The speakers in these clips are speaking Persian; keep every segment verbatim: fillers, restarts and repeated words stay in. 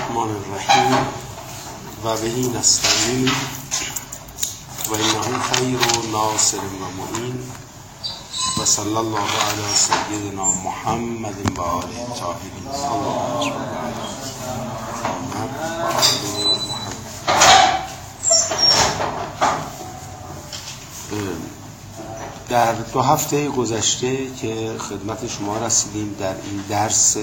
الرحمن الرحیم و بهی نستعین و انه خیر ناصر و معین و صلی الله علی سیدنا محمد و آله الطاهرین. در دو هفته گذشته که خدمت شما رسیدیم در این درس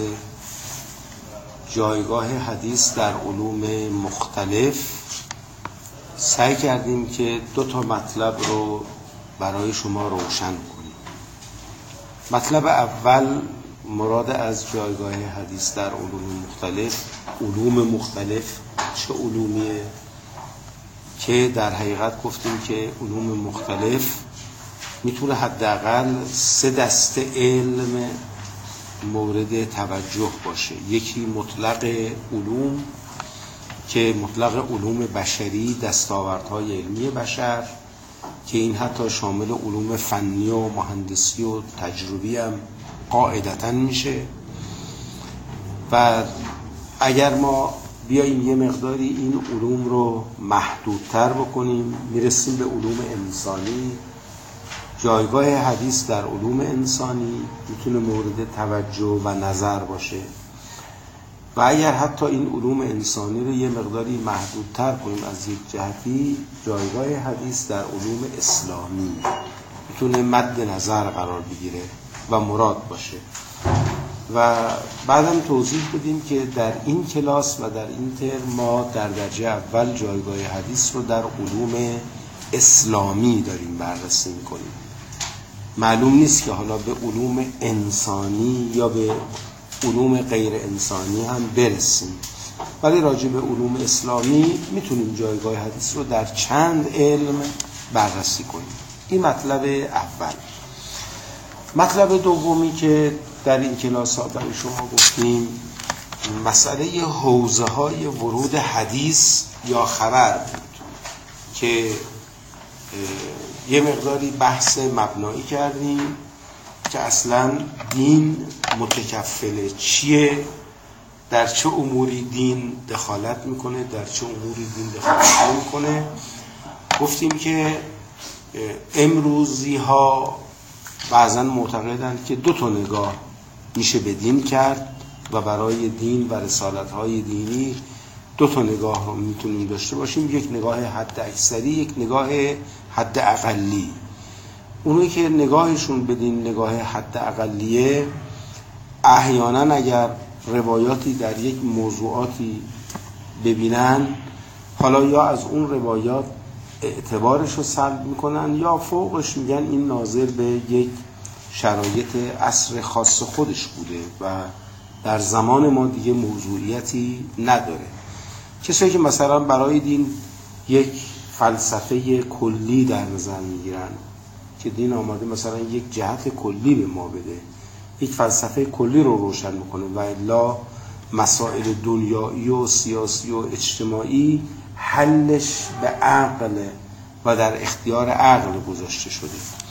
جایگاه حدیث در علوم مختلف، سعی کردیم که دو تا مطلب رو برای شما روشن کنیم. مطلب اول مراد از جایگاه حدیث در علوم مختلف، علوم مختلف چه علومیه؟ که در حقیقت گفتیم که علوم مختلف میتونه حداقل سه دسته علم مورد توجه باشه. یکی مطلق علوم که مطلق علوم بشری، دستاوردهای علمی بشر، که این حتی شامل علوم فنی و مهندسی و تجربی هم قاعدتاً میشه. و اگر ما بیاییم یه مقداری این علوم رو محدودتر بکنیم، میرسیم به علوم انسانی. جایگاه حدیث در علوم انسانی میتونه مورد توجه و نظر باشه. و اگر حتی این علوم انسانی رو یه مقداری محدودتر کنیم از یک جهتی، جایگاه حدیث در علوم اسلامی میتونه مد نظر قرار بگیره و مراد باشه. و بعدم توضیح بدیم که در این کلاس و در این ترم ما در درجه اول جایگاه حدیث رو در علوم اسلامی داریم بررسی میکنیم. معلوم نیست که حالا به علوم انسانی یا به علوم غیر انسانی هم برسیم، ولی راجع به علوم اسلامی میتونیم جایگاه حدیث رو در چند علم بررسی کنیم. این مطلب اول. مطلب دومی که در این کلاس ها برای شما گفتیم مسئله حوزه های ورود حدیث یا خبر بود که یه مقداری بحث مبنایی کردیم که اصلا دین متکفل چیه، در چه اموری دین دخالت میکنه، در چه اموری دین دخالت نمیکنه. گفتیم که امروزی ها بعضا معتقدند که دو تا نگاه میشه به دین کرد و برای دین و رسالت های دینی دو تا نگاه رو میتونیم داشته باشیم. یک نگاه حد اکثری، یک نگاه حد اقلی. اونایی که نگاهشون به دین نگاه حد اقلیه، احیانا اگر روایاتی در یک موضوعاتی ببینن، حالا یا از اون روایات اعتبارش رو سلب میکنن یا فوقش میگن این ناظر به یک شرایط عصر خاص خودش بوده و در زمان ما دیگه موضوعیتی نداره. کسایی که مثلا برای دین یک فلسفه کلی در نظر میگیرن که دین آماده مثلا یک جهت کلی به ما بده، یک فلسفه کلی رو روشن میکنه و الا مسائل دنیایی و سیاسی و اجتماعی حلش به عقل و در اختیار عقل گذاشته شده.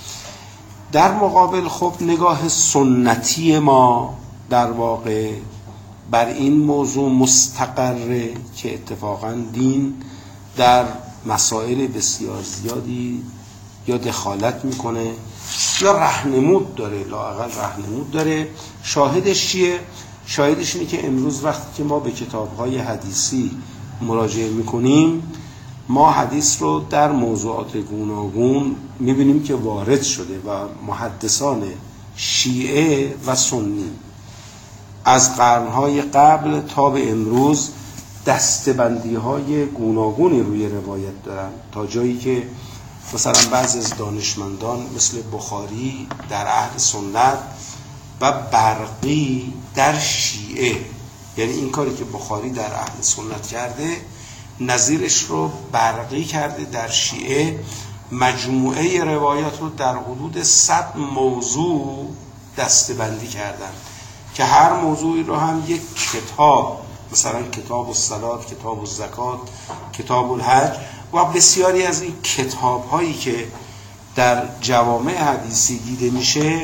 در مقابل خب نگاه سنتی ما در واقع بر این موضوع مستقره که اتفاقا دین در مسائل بسیار زیادی یا دخالت میکنه یا رهنمود داره، لااقل رهنمود داره. شاهدش چیه؟ شاهدش اینه که امروز وقتی که ما به کتاب‌های حدیثی مراجعه میکنیم، ما حدیث رو در موضوعات گوناگون میبینیم که وارد شده و محدثان شیعه و سنی از قرنهای قبل تا به امروز دسته‌بندی‌های گوناگونی روی روایت دارن، تا جایی که مثلا بعضی از دانشمندان مثل بخاری در اهل سنت و برقی در شیعه، یعنی این کاری که بخاری در اهل سنت کرده نظیرش رو برقی کرده در شیعه، مجموعه روایات رو در حدود صد موضوع دسته‌بندی کردن که هر موضوعی رو هم یک کتاب، مثلا کتاب الصلات، کتاب الزکات، کتاب الحج و بسیاری از این کتاب هایی که در جوامع حدیثی دیده میشه،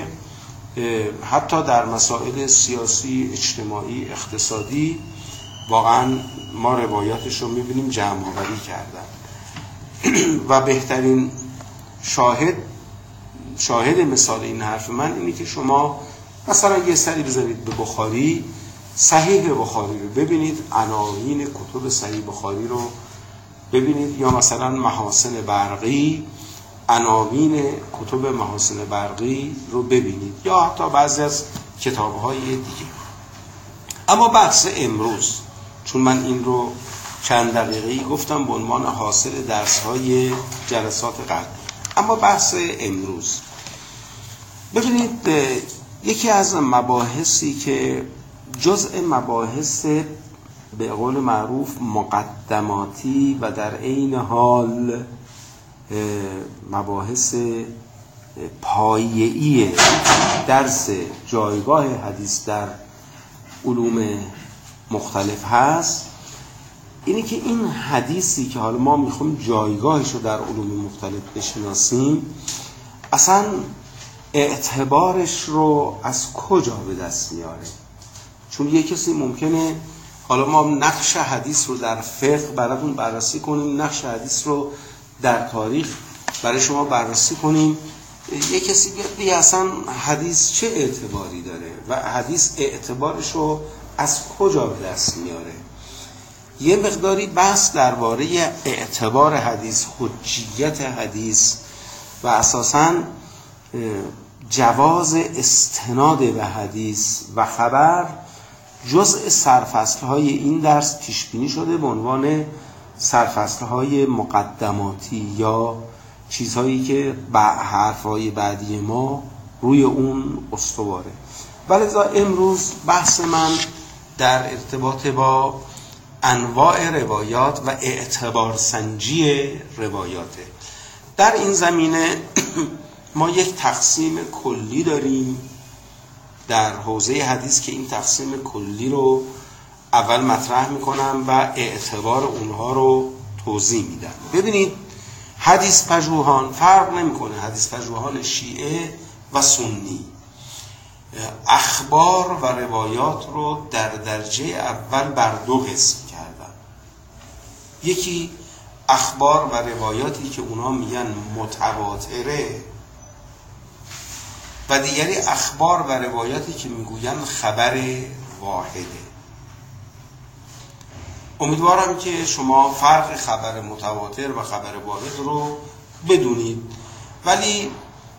حتی در مسائل سیاسی، اجتماعی، اقتصادی واقعا ما روایاتش رو میبینیم جمع آوری کردن و بهترین شاهد شاهد مثال این حرف من اینه که شما مثلا یه سری بذارید به بخاری، صحیح بخاری رو ببینید، عناوین کتب صحیح بخاری رو ببینید، یا مثلا محاسن برقی، عناوین کتب محاسن برقی رو ببینید، یا حتی بعضی از کتاب‌های دیگه. اما بحث امروز، چون من این رو چند دقیقه‌ای گفتم به عنوان حاصل درس‌های جلسات قبل، اما بحث امروز ببینید، یکی از مباحثی که جزء مباحث به قول معروف مقدماتی و در عین حال مباحث پایه‌ای درس جایگاه حدیث در علوم مختلف هست، اینی که این حدیثی که حالا ما میخوام جایگاهش رو در علوم مختلف بشناسیم، اصلا اعتبارش رو از کجا به دست میاره. چون یه کسی ممکنه، حالا ما نقش حدیث رو در فقه براتون بررسی کنیم، نقش حدیث رو در تاریخ برای شما بررسی کنیم، یه کسی بیاد اصلا حدیث چه اعتباری داره و حدیث اعتبارش رو از کجا به دست میاره. یه مقداری بحث درباره اعتبار حدیث، حجیت حدیث و اساساً جواز استناد به حدیث و خبر جزء سرفصل‌های این درس پیش بینی شده به عنوان سرفصل‌های مقدماتی یا چیزهایی که با حرف‌های بعدی ما روی اون استواره. ولذا امروز بحث من در ارتباط با انواع روایات و اعتبار سنجی روایاته. در این زمینه ما یک تقسیم کلی داریم در حوزه حدیث که این تقسیم کلی رو اول مطرح میکنم و اعتبار اونها رو توضیح میدم. ببینید، حدیث پژوهان فرق نمیکنه، حدیث پژوهان شیعه و سنی اخبار و روایات رو در درجه اول بر دو قسم کردن. یکی اخبار و روایاتی که اونا میگن متواتره و دیگری اخبار و روایاتی که میگوین خبر واحده. امیدوارم که شما فرق خبر متواتر و خبر واحد رو بدونید، ولی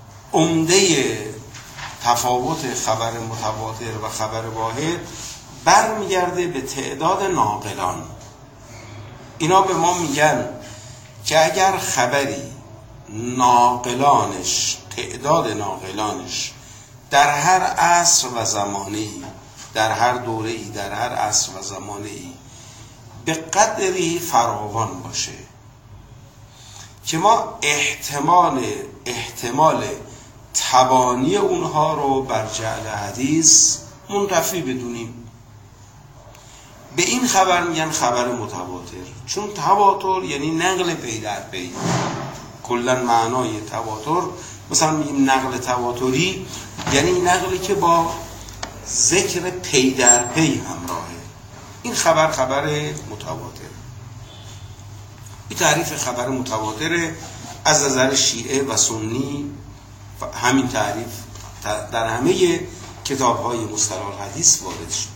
عمده تفاوت خبر متواتر و خبر واحد برمیگرده به تعداد ناقلان. اینا به ما میگن که اگر خبری ناقلانش، تعداد ناقلانش در هر عصر و زمانه‌ای، در هر دوره‌ای، در هر عصر و زمانه‌ای به قدری فراوان باشه که ما احتمال احتمال تبانی اونها رو بر جعل حدیث منتفی بدونیم، به این خبر میگن خبر متواتر. چون تواتر یعنی نقل پی در پی. کلا معنای تواتر، مثلا میگیم نقل تواتری یعنی نقلی که با ذکر پی در پی همراهه. این خبر خبر متواتر. این تعریف خبر متواتر از نظر شیعه و سنی همین تعریف در همه کتاب‌های مصطلح حدیث وارد شد.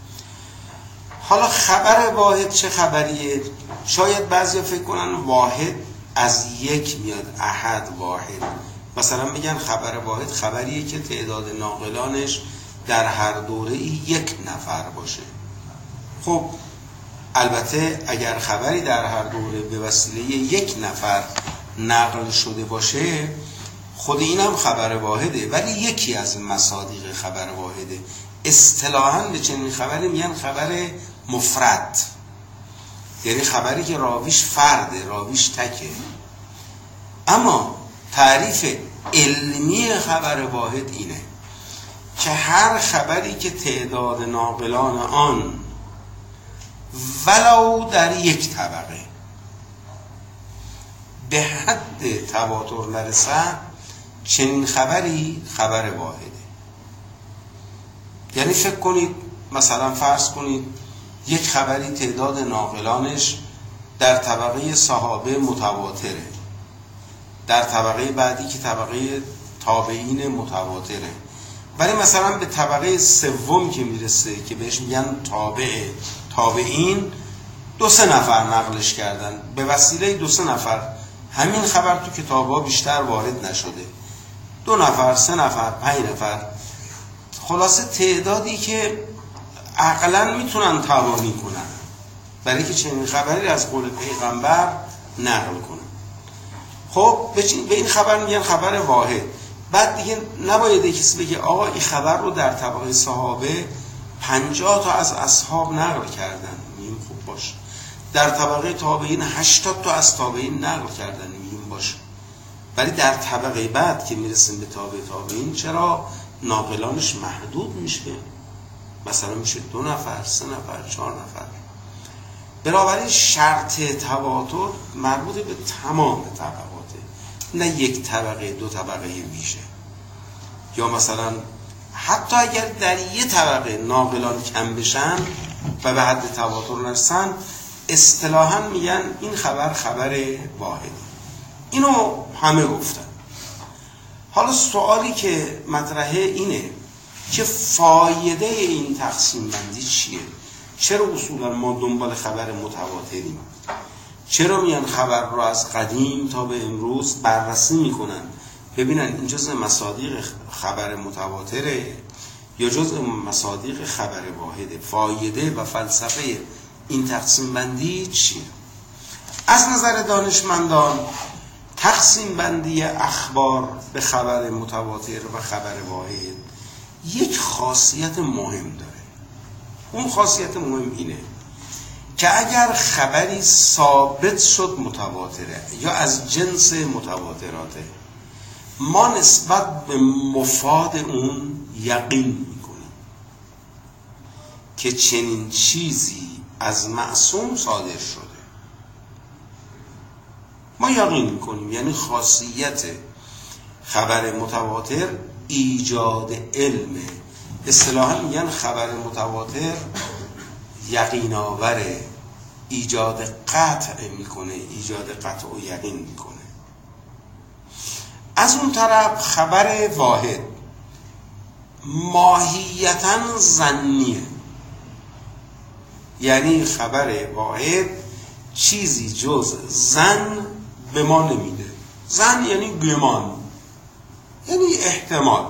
حالا خبر واحد چه خبریه؟ شاید بعضیا فکر کنن واحد از یک میاد، احد واحد. مثلا میگن خبر واحد خبریه که تعداد ناقلانش در هر دوره یک نفر باشه. خب البته اگر خبری در هر دوره به وسیله یک نفر نقل شده باشه، خود اینم خبر واحده، ولی یکی از مصادیق خبر واحده. اصطلاحاً به چنین خبری میگن خبر مفرد، یعنی خبری که راویش فرده، راویش تکه. اما تعریف علمی خبر واحد اینه که هر خبری که تعداد ناقلان آن ولو در یک طبقه به حد تواتر نرسد، چنین خبری خبر واحده. یعنی فکر کنید، مثلا فرض کنید یک خبری تعداد ناقلانش در طبقه صحابه متواتره، در طبقه بعدی که طبقه تابعین متواتره، ولی مثلا به طبقه سوم که میرسه که بهش میگن تابع تابعین، دو سه نفر نقلش کردن، به وسیله دو سه نفر همین خبر تو کتاب‌ها بیشتر وارد نشده، دو نفر، سه نفر، پنج نفر، خلاصه تعدادی که عقلاً میتونن توانی کنن برای که چنین خبری از قول پیغمبر نقل کنن. خب به این خبر میگن خبر واحد. بعد دیگه نباید کسی بگه آقا این خبر رو در طبقه صحابه پنجاه تا از اصحاب نقل کردن، میگیم خوب باشه. در طبقه تابعین هشتاد تا از تابعین نقل کردن، میگیم باشه. ولی در طبقه بعد که میرسیم به تابع تابعین چرا ناقلانش محدود میشه؟ مثلا میشه دو نفر، سه نفر، چهار نفر. بنابراین شرط تواتر مربوط به تمام طبقاته، نه یک طبقه دو طبقه ویژه. یا مثلا حتی اگر در یک طبقه ناقلان کم بشن و به حد تواتر نرسن، اصطلاحاً میگن این خبر خبر واحد. اینو همه گفتن. حالا سوالی که مطرحه اینه که فایده این تقسیم بندی چیه؟ چرا اصولا ما دنبال خبر متواتریم؟ چرا میان خبر رو از قدیم تا به امروز بررسی میکنن ببینن این جزء مصادیق خبر متواتره یا جزء مصادیق خبر واحده؟ فایده و فلسفه این تقسیم بندی چیه؟ از نظر دانشمندان تقسیم بندی اخبار به خبر متواتر و خبر واحد یک خاصیت مهم داره. اون خاصیت مهم اینه که اگر خبری ثابت شد متواتره یا از جنس متواتراته، ما نسبت به مفاد اون یقین میکنیم که چنین چیزی از معصوم صادر شده. ما یقین میکنیم، یعنی خاصیت خبر متواتر ایجاد علمه. اصطلاحاً میگن خبر متواتر یقین آوره، ایجاد قطع میکنه، ایجاد قطع و یقین میکنه. از اون طرف خبر واحد ماهیتاً ظنیه، یعنی خبر واحد چیزی جز ظن به ما نمیده. ظن یعنی گمان، یعنی احتمال.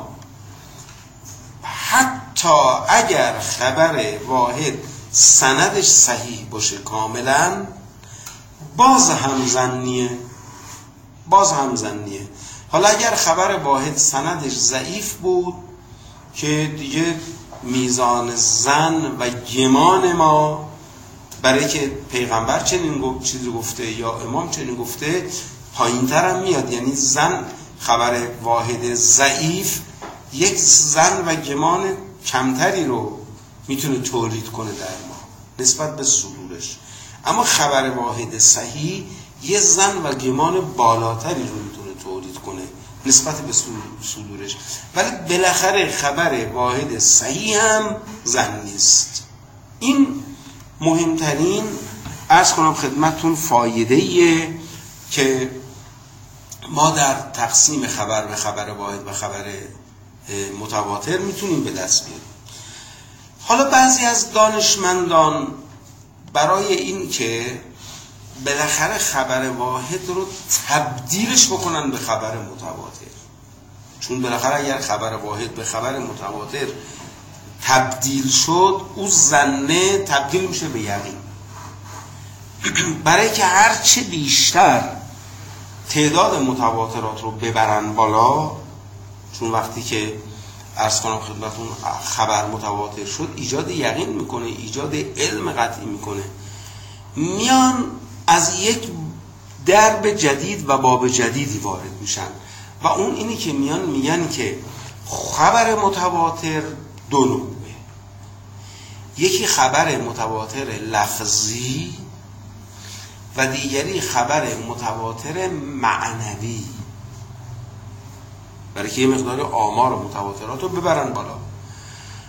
حتی اگر خبر واحد سندش صحیح باشه کاملا، باز هم ظنیه، باز هم ظنیه. حالا اگر خبر واحد سندش ضعیف بود که دیگه میزان ظن و گمان ما برای که پیغمبر چنین چیزی گفته یا امام چنین گفته پایین‌تر هم میاد. یعنی ظن، خبر واحد ضعیف یک ظن و گمان کمتری رو میتونه تولید کنه در ما نسبت به صدورش، اما خبر واحد صحیح یه ظن و گمان بالاتری رو میتونه تولید کنه نسبت به صدورش. ولی بالاخره خبر واحد صحیح هم ظن نیست. این مهمترین عرض کنم خدمتتون فایده‌ایه که ما در تقسیم خبر به خبر واحد و خبر متواتر میتونیم به دست بیاریم. حالا بعضی از دانشمندان برای این که بالاخره خبر واحد رو تبدیلش بکنن به خبر متواتر، چون بالاخره اگر خبر واحد به خبر متواتر تبدیل شد، او ظنه تبدیل میشه به یقین. برای که هرچه بیشتر تعداد متواترات رو ببرن بالا، چون وقتی که عرض کنم خدمتون خبر متواتر شد ایجاد یقین میکنه، ایجاد علم قطعی میکنه، میان از یک درب جدید و باب جدیدی وارد میشن و اون اینی که میان میگن که خبر متواتر دو نوعه. یکی خبر متواتر لفظی و دیگری خبر متواتر معنوی، برای که یه مقدار آمار متواترات رو ببرن بالا.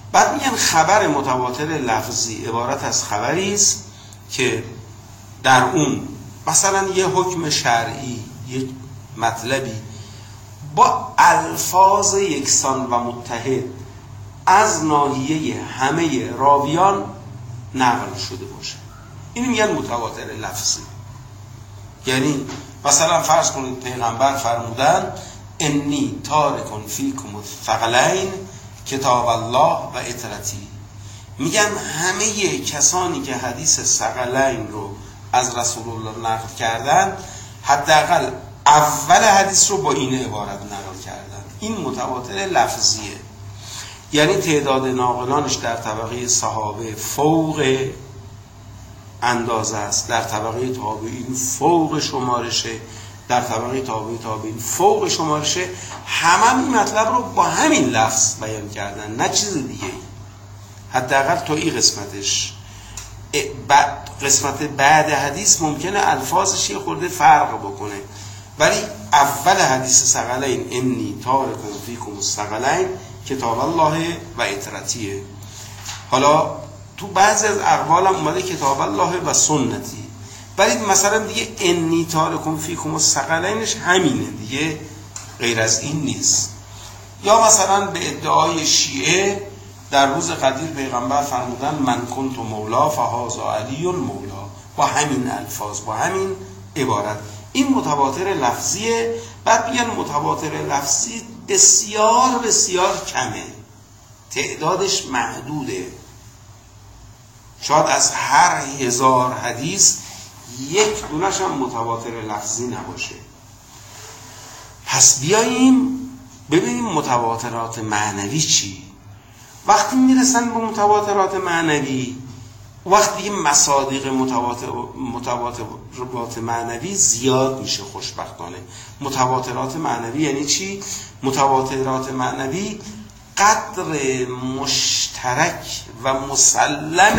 بعد میگن خبر متواتر لفظی عبارت از خبری است که در اون مثلا یه حکم شرعی، یه مطلبی با الفاظ یکسان و متحد از ناحیه همه راویان نقل شده باشه. این میگن متواتر لفظی. یعنی مثلا فرض کنید پیغمبر فرمودن انی تارکن فیکم الثقلین کتاب الله و اطرتی. میگن همه کسانی که حدیث ثقلین رو از رسول الله نقل کردن حداقل اول حدیث رو با این عبارت نقل کردن. این متواتر لفظیه، یعنی تعداد ناقلانش در طبقه صحابه فوق اندازه است، در طبقه تابعین فوق شمارشه، در طبقه تابع تابعین فوق شمارشه. همه این مطلب رو با همین لفظ بیان کردن، نه چیز دیگه. حداقل تا این قسمتش. قسمت بعد حدیث ممکنه الفاظش یه خورده فرق بکنه، ولی اول حدیث ثقلین انی تارکم فیکم الثقلین کتاب الله و اطرتیه. حالا تو بعضی از اقوال هم اومده کتاب الله و سنتی، ولی مثلا دیگه انی تارکم فیکم الثقلینش همینه دیگه، غیر از این نیست. یا مثلا به ادعای شیعه در روز قدیر پیغمبر فرمودن من کنت مولا فهذا علی مولا، با همین الفاظ، با همین عبارت. این متواتر لفظیه. بعد میگن متواتر لفظی بسیار بسیار کمه، تعدادش محدوده. شاید از هر هزار حدیث یک دونش هم متواتر لفظی نباشه. پس بیاییم ببینیم متواترات معنوی چی. وقتی میرسن به متواترات معنوی، وقتی مصادیق متواتر متواترات معنوی زیاد میشه خوشبختانه. متواترات معنوی یعنی چی؟ متواترات معنوی قدر مشترک و مسلم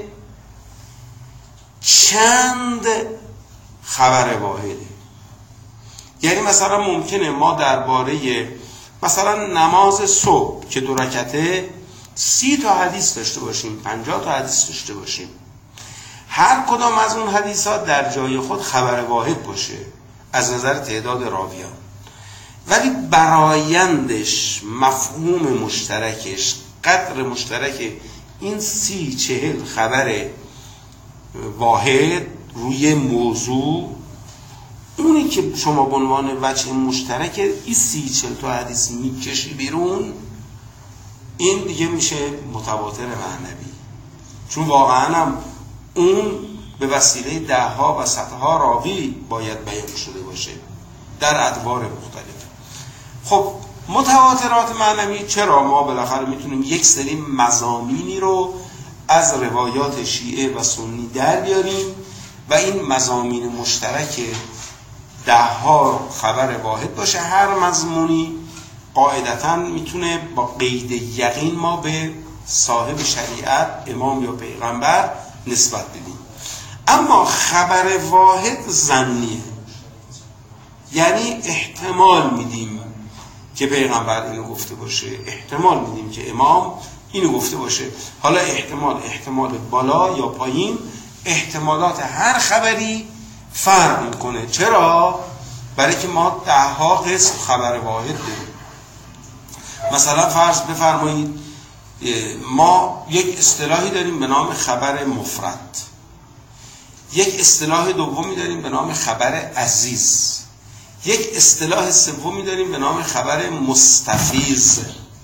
چند خبر واحده. یعنی مثلا ممکنه ما درباره مثلا نماز صبح که دو رکعته سی تا حدیث داشته باشیم، پنجاه تا حدیث داشته باشیم، هر کدام از اون حدیثات در جای خود خبر واحد باشه از نظر تعداد راویان، ولی برایندش، مفهوم مشترکش، قدر مشترک این سی چهل خبر واحد روی موضوع، اونی که شما به عنوان وجه مشترک این سی چهل تا حدیث میکشی بیرون، این دیگه میشه متواتر معنوی. چون واقعا هم اون به وسیله ده ها و صدها راوی باید بیان شده باشه در ادوار مختلف. خب متواترات معنوی چرا ما بالاخره میتونیم یک سری مضامینی رو از روایات شیعه و سنی در بیاریم و این مضامین مشترک ده ها خبر واحد باشه. هر مضمونی قاعدتاً میتونه با قید یقین ما به صاحب شریعت، امام یا پیغمبر نسبت بدیم. اما خبر واحد ظنیه، یعنی احتمال میدیم که پیغمبر اینو گفته باشه، احتمال میدیم که امام اینو گفته باشه. حالا احتمال احتمال بالا یا پایین، احتمالات هر خبری فرق میکنه. چرا؟ برای که ما ده ها قسم خبر واحد داریم. مثلا فرض بفرمایید ما یک اصطلاحی داریم به نام خبر مفرد، یک اصطلاح دومی داریم به نام خبر عزیز، یک اصطلاح سومی داریم به نام خبر مستفیض.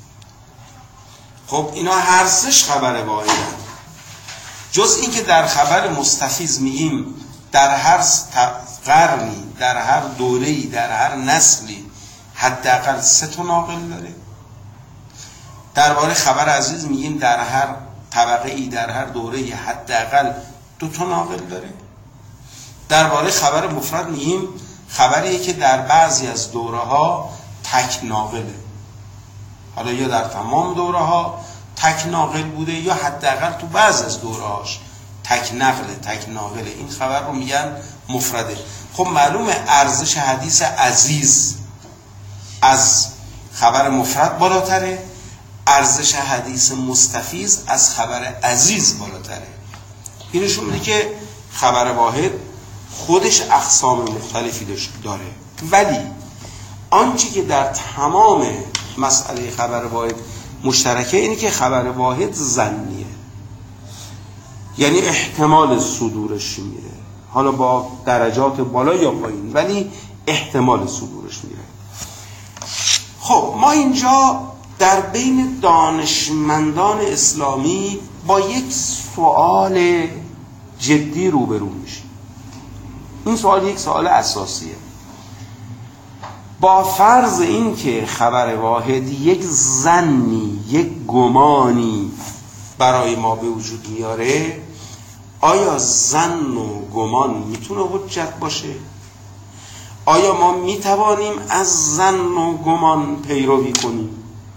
خب اینا هر سش خبر واحدن، جز این که در خبر مستفیض میگیم در هر قرنی، در هر دوره‌ای، در هر نسلی حداقل سه تا ناقل داره. درباره خبر عزیز میگیم در هر طبقه‌ای، در هر دوره‌ای حداقل دو تا ناقل داره. درباره خبر مفرد میگیم خبریه که در بعضی از دوره‌ها تک ناقله، حالا یا در تمام دوره‌ها تک ناقل بوده یا حداقل تو بعض از دوره‌هاش تک نقله، تک ناقله. این خبر رو میگن مفرده. خب معلومه ارزش حدیث عزیز از خبر مفرد بالاتره، ارزش حدیث مستفیض از خبر عزیز بالاتره. این نشون میده که خبر واحد خودش اقسام مختلفی داره، ولی آنچه که در تمام مسئله خبر واحد مشترکه اینه که خبر واحد ظنیه، یعنی احتمال صدورش میره، حالا با درجات بالا یا پایین، ولی احتمال صدورش میره. خب ما اینجا در بین دانشمندان اسلامی با یک سوال جدی روبرو میشیم. این سوال یک سوال اساسیه. با فرض این که خبر واحد یک ظنی، یک گمانی برای ما به وجود میاره، آیا ظن و گمان میتونه حجت باشه؟ آیا ما میتوانیم از ظن و گمان پیروی کنیم؟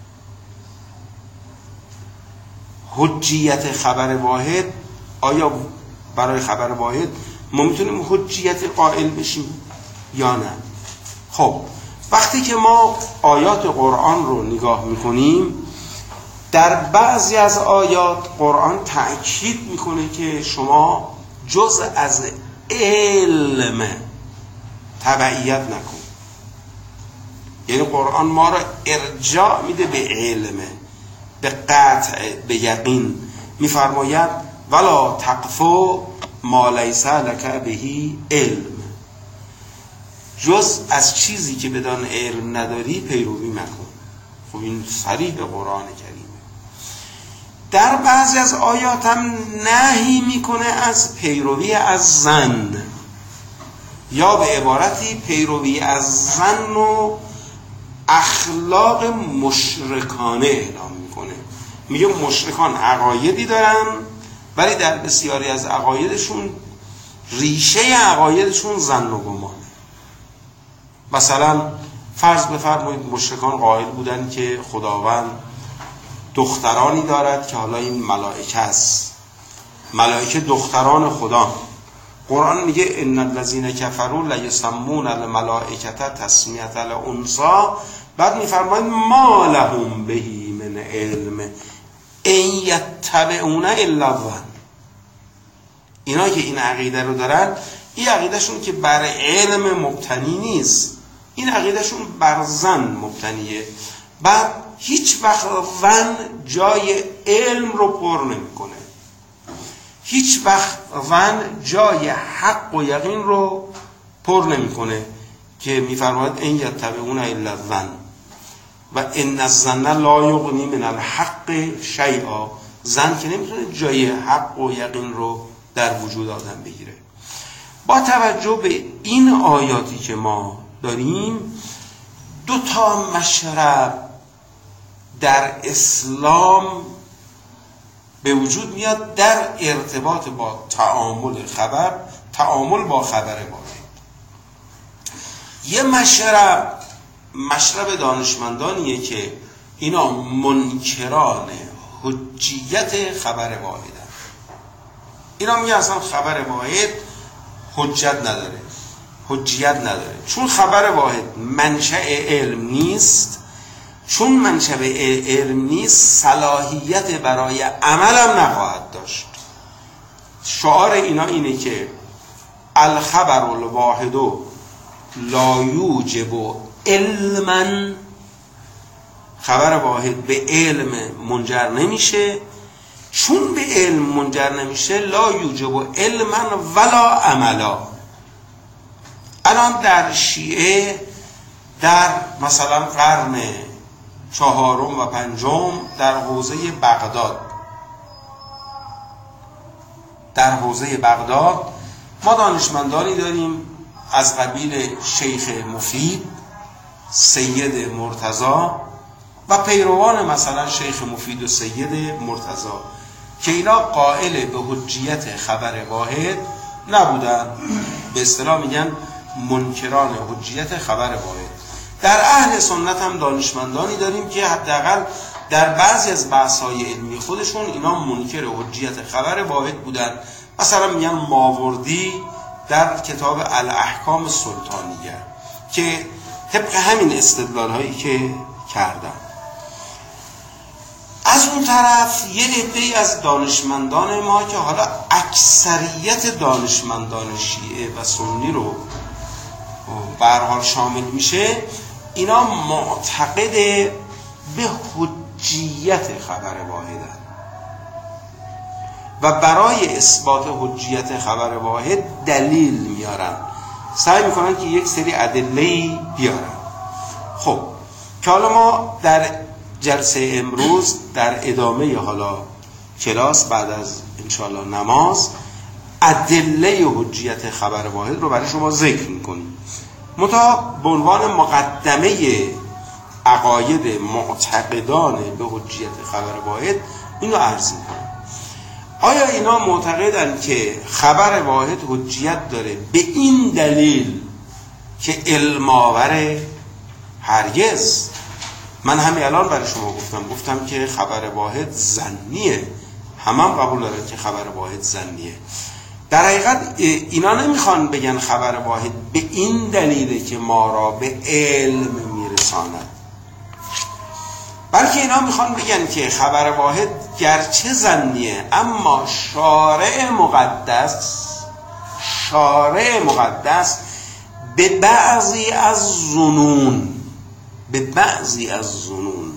حجیت خبر واحد، آیا برای خبر واحد ما میتونیم حجیت قائل بشیم یا نه؟ خب وقتی که ما آیات قرآن رو نگاه میکنیم، در بعضی از آیات قرآن تأکید میکنه که شما جز از علم تبعیت نکن. یعنی قرآن ما را ارجاع میده به علم، به قطع، به یقین. میفرماید ولا تقفو ما لیس لک به علم، جز از چیزی که بدان علم نداری پیروی مکن. خب این صریح قرآن کریمه. در بعضی از آیات هم نهی میکنه از پیروی از ظن، یا به عبارتی پیروی از ظن و اخلاق مشرکانه اعلام میکنه. میگه مشرکان عقایدی دارن، ولی در بسیاری از عقایدشون ریشه عقایدشون ظن و گمان. مثلا فرض بفرمایید مشرکان قائل بودن که خداوند دخترانی دارد که حالا این ملائکه است، ملائکه دختران خدا. قرآن میگه ان الذين كفروا لیسمون الملائکه تسمیه الانثی، بعد میفرماید ما لهم به من علم ان یتبعون الا الظن. اینا که این عقیده رو دارن، این عقیدهشون که بر علم مبتنی نیست، این عقیدهشون بر ظن مبتنیه. بعد هیچ وقت ظن جای علم رو پر نمیکنه، هیچ وقت ظن جای حق و یقین رو پر نمیکنه که میفرماید ان یتبعون الا الظن و ان الظن لا یغنی من الحق شیئا. ظن که نمیتونه جای حق و یقین رو در وجود آدم بگیره. با توجه به این آیاتی که ما داریم، دو تا مشرب در اسلام به وجود میاد در ارتباط با تعامل خبر، تعامل با خبر واحد. یه مشرب مشرب دانشمندانیه که اینا منکران حجیت خبر واحدن. اینا میگن اصلا خبر واحد حجت نداره، حجیت نداره، چون خبر واحد منشأ علم نیست. چون منشأ علم نیست، صلاحیت برای عمل هم نخواهد داشت. شعار اینا اینه که الخبر الواحد لا یوجب علما، خبر واحد به علم منجر نمیشه. چون به علم منجر نمیشه، لا یوجب علما ولا عملا. الان در شیعه در مثلا قرن چهارم و پنجم در حوزه بغداد در حوزه بغداد ما دانشمندانی داریم از قبیل شیخ مفید، سید مرتضی و پیروان مثلا شیخ مفید و سید مرتضی که اینا قائل به حجیت خبر واحد نبودن. به اصطلاح میگن منکران حجیت خبر واحد. در اهل سنت هم دانشمندانی داریم که حداقل در بعضی از بحث‌های علمی خودشون اینا منکر حجیت خبر واحد بودن. مثلا میگن ماوردی در کتاب الاحکام السلطانیه که طبق همین استدلال هایی که کردن. اون طرف یه عده‌ای از دانشمندان ما که حالا اکثریت دانشمندان شیعه و سنی رو به هر حال شامل میشه، اینا معتقد به حجیت خبر واحدن و برای اثبات حجیت خبر واحد دلیل میارن، سعی میکنن که یک سری ادله‌ای بیارن. خب که حالا ما در جلسه امروز در ادامه حالا کلاس بعد از انشاءالله نماز ادله حجیت خبر واحد رو برای شما ذکر میکنیم، منتها به عنوان مقدمه عقاید معتقدان به حجیت خبر واحد اینو عرض میکنم. آیا اینا معتقدن که خبر واحد حجیت داره به این دلیل که علم آوره؟ هرگز. من همین الان برای شما گفتم گفتم که خبر واحد ظنیه، همه هم قبول دارن که خبر واحد ظنیه. در حقیقت اینا نمیخوان بگن خبر واحد به این دلیله که ما را به علم میرساند، بلکه اینا میخوان بگن که خبر واحد گرچه ظنیه اما شارع مقدس شارع مقدس به بعضی از ظنون به بعضی از ظنون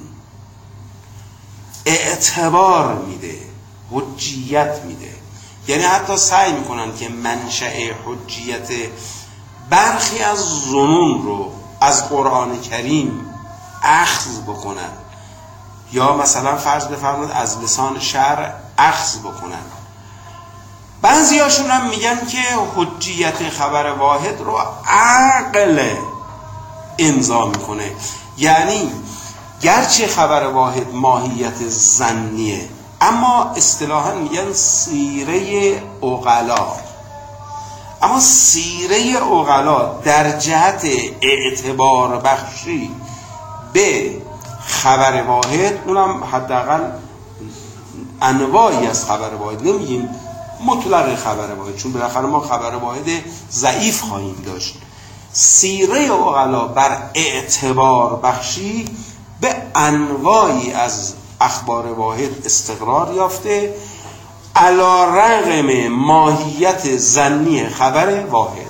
اعتبار میده، حجیت میده. یعنی حتی سعی میکنن که منشأ حجیت برخی از ظنون رو از قرآن کریم اخذ بکنن، یا مثلا فرض بفرمایید از لسان شرع اخذ بکنن. بعضی هاشون هم میگن که حجیت خبر واحد رو عقل امضا میکنه، یعنی گرچه خبر واحد ماهیت ظنیه اما اصطلاحا میگن سیره عقلا، اما سیره عقلا در جهت اعتبار بخشی به خبر واحد، اونم حداقل انواعی از خبر واحد، نمیگیم مطلق خبر واحد چون بالاخره ما خبر واحد ضعیف خواهیم داشت، سیره عقلا بر اعتبار بخشی به انواعی از اخبار واحد استقرار یافته علی رغم ماهیت ظنی خبر واحد.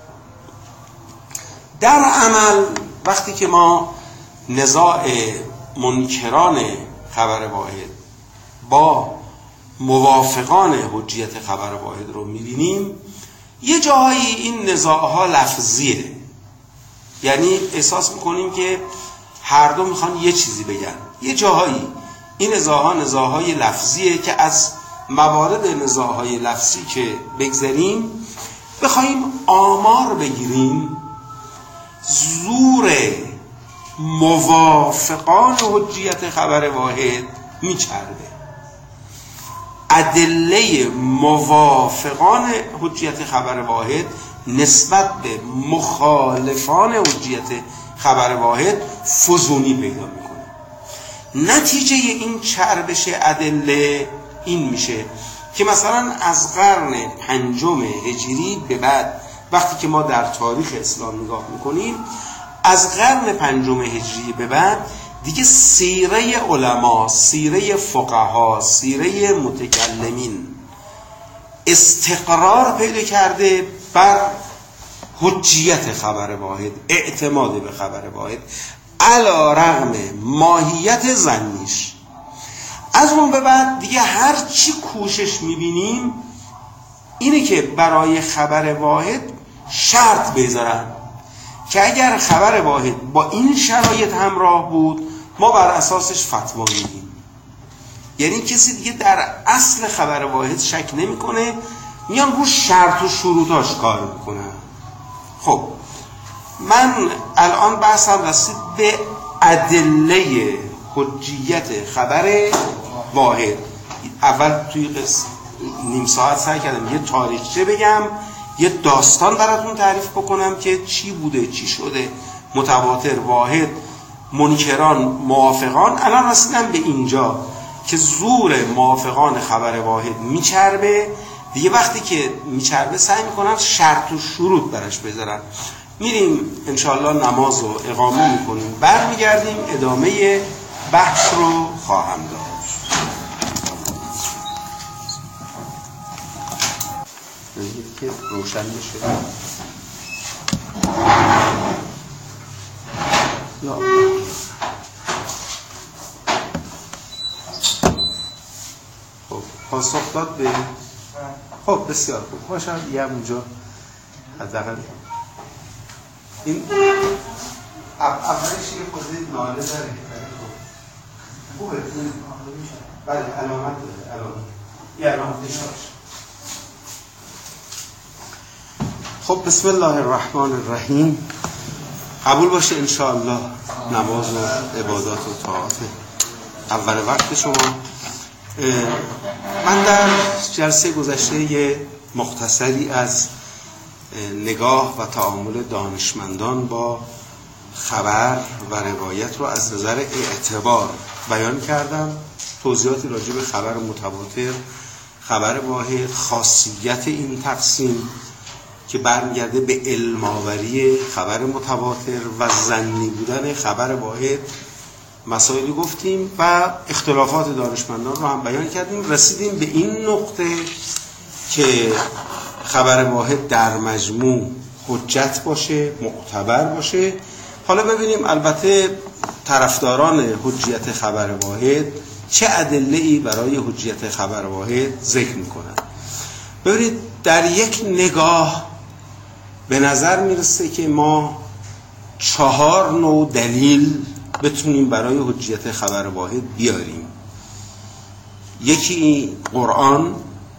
در عمل وقتی که ما نزاع منکران خبر واحد با موافقان حجیت خبر واحد رو میبینیم، یه جاهایی این نزاعها لفظیه، یعنی احساس میکنیم که هر دو میخوان یه چیزی بگن. یه جاهایی این نزاعها نزاعهای لفظیه که از موارد نزاعهای لفظی که بگذاریم بخوایم آمار بگیریم، زور موافقان حجیت خبر واحد میچربه، ادله موافقان حجیت خبر واحد نسبت به مخالفان حجیت خبر واحد فزونی پیدا میکنه. نتیجه این چربش ادله این میشه که مثلا از قرن پنجم هجری به بعد وقتی که ما در تاریخ اسلام نگاه میکنیم، از قرن پنجم هجری به بعد دیگه سیره علما، سیره فقها، سیره متکلمین استقرار پیدا کرده بر حجیت خبر واحد، اعتماد به خبر واحد علی رغم ماهیت ظنیش. از اون به بعد دیگه هر چی کوشش میبینیم اینه که برای خبر واحد شرط بذارن که اگر خبر واحد با این شرایط همراه بود ما بر اساسش فتوا میدیم. یعنی کسی دیگه در اصل خبر واحد شک نمیکنه، میان رو شرط و شروطاش کار میکنن. خب من الان بحثم رسید به ادله حجیت خبر واحد. اول توی نیم ساعت سعی کردم یه تاریخچه بگم، یه داستان براتون تعریف بکنم که چی بوده چی شده، متواتر، واحد، منکران، موافقان. الان رسیدم به اینجا که زور موافقان خبر واحد میچربه دیگه. وقتی که میچربه سعی میکنن شرط و شروط برش بذارن. میریم انشاءالله نماز رو اقامه میکنیم، برمیگردیم ادامه بحث رو خواهم داد. که روشن بشه. یا خب پاسخ داد به خب بسیار خوب باشه. یه اونجا حداقل این اولش یه خودی ناله داره. خوبه بله علامت داره. علامت یه علامت داشت. خب بسم الله الرحمن الرحیم. قبول باشه انشاءالله نماز و عبادات و طاعات اول وقت شما. من در جلسه گذشته یه مختصری از نگاه و تعامل دانشمندان با خبر و روایت رو از نظر اعتبار بیان کردم. توضیحاتی راجع به خبر متواتر، خبر واحد، خاصیت این تقسیم که برمیگرده به علم‌آوری خبر متواتر و ظنی بودن خبر واحد مسائلی گفتیم و اختلافات دانشمندان رو هم بیان کردیم. رسیدیم به این نقطه که خبر واحد در مجموع حجت باشه، معتبر باشه. حالا ببینیم البته طرفداران حجیت خبر واحد چه ادله‌ای برای حجیت خبر واحد ذکر می‌کنن. ببینید در یک نگاه به نظر میرسه که ما چهار نوع دلیل بتونیم برای حجیت خبر واحد بیاریم. یکی قرآن،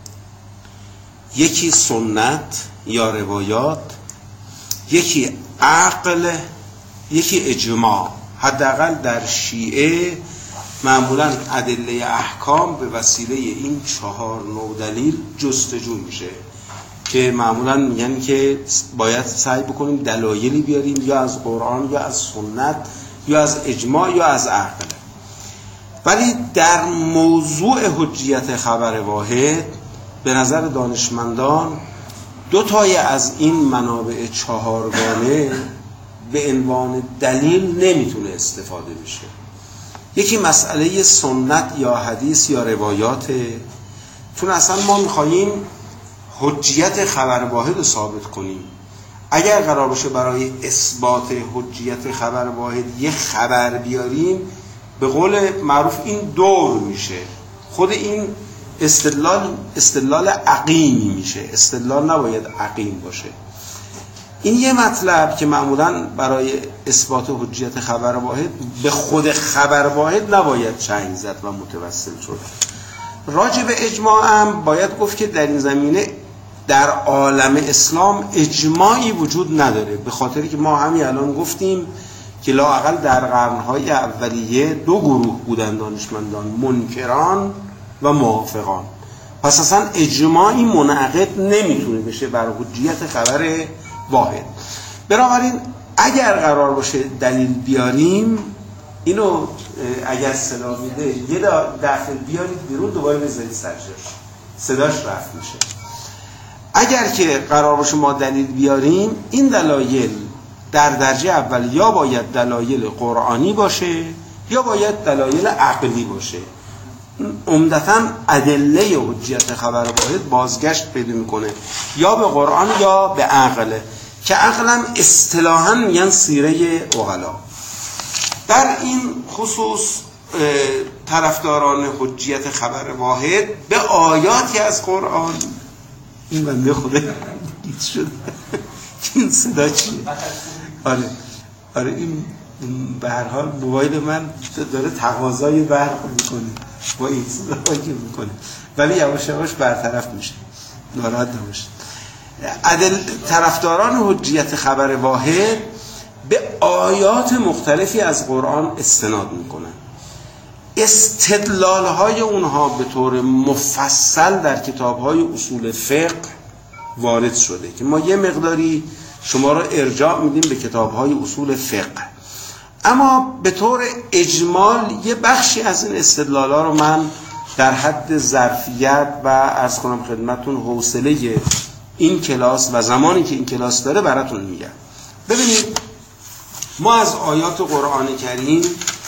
یکی سنت یا روایات، یکی عقل، یکی اجماع. حداقل در شیعه معمولا ادله احکام به وسیله این چهار نوع دلیل جستجو میشه که معمولا میگن که باید سعی بکنیم دلایلی بیاریم یا از قرآن یا از سنت یا از اجماع یا از عقل. ولی در موضوع حجیت خبر واحد به نظر دانشمندان دو تای از این منابع چهارگانه به عنوان دلیل نمیتونه استفاده بشه. یکی مسئله سنت یا حدیث یا روایاته. چون اصلا ما میخواییم حجیت خبر واحد رو ثابت کنیم. اگر قرار باشه برای اثبات حجیت خبر واحد یه خبر بیاریم، به قول معروف این دور میشه. خود این استدلال استدلال عقیمی میشه. استدلال نباید عقیم باشه. این یه مطلب که معمولاً برای اثبات حجیت خبر واحد به خود خبر واحد نباید چنگ زد و متوسل شد. راجع به اجماع هم باید گفت که در این زمینه در عالم اسلام اجماعی وجود نداره، به خاطری که ما همین الان گفتیم که لااقل در قرنهای اولیه دو گروه بودن دانشمندان، منکران و موافقان. پس اصلا اجماعی منعقد نمیتونه بشه بر حجیت خبر واحد. بنابراین اگر قرار باشه دلیل بیاریم، اینو اگر صدا میده یه دفعه بیارید بیرون، دوباره بذارید سرجاش، صداش رفت میشه. اگر که قرار باشه ما دلیل بیاریم، این دلایل در درجه اول یا باید دلایل قرآنی باشه یا باید دلایل عقلی باشه. عمدتاً ادله حجیت خبر واحد بازگشت پیدا میکنه یا به قرآن یا به عقل، که عقلم اصطلاحاً میگن سیره عقلا. در این خصوص طرفداران حجیت خبر واحد به آیاتی از قرآن، این بنده خدا گیت شده این صدا چیه؟ آره آره این به هر حال موبایل من داره تقاضای برق میکنه با این صدا که میکنه، ولی یواش یواش برطرف میشه، ناراحت نباشید. عدل طرفداران حجیت خبر واحد به آیات مختلفی از قرآن استناد میکنن. استدلال‌های اونها به طور مفصل در کتاب‌های اصول فقه وارد شده که ما یه مقداری شما را ارجاع میدیم به کتاب‌های اصول فقه، اما به طور اجمال یه بخشی از این استدلال‌ها رو من در حد ظرفیت و عرض کنم خدمتون حوصله این کلاس و زمانی که این کلاس داره براتون میگم. ببینید ما از آیات قرآن کریم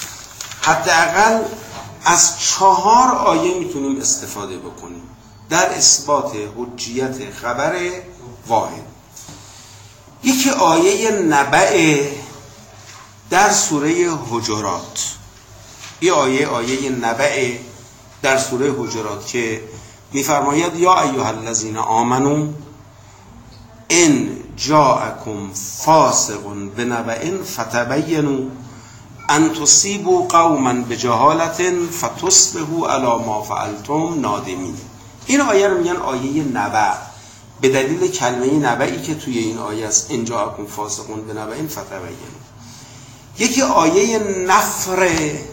حداقل از چهار آیه میتونیم استفاده بکنیم در اثبات حجیت خبر واحد. یکی آیه نبأ در سوره حجرات. این آیه آیه نبأ در سوره حجرات که می‌فرماید یا ایها الذین آمنوا ان جاءکم فاسق بنبأ فتبینوا ان تصیبوا قوما بجهالة فتصبحوا علی ما فعلتم نادمین. این آیه رو میگن آیه نبأ به دلیل کلمه نبئی که توی این آیه است، ان جاءکم فاسق بنبأ فتبینوا. یکی آیه نفر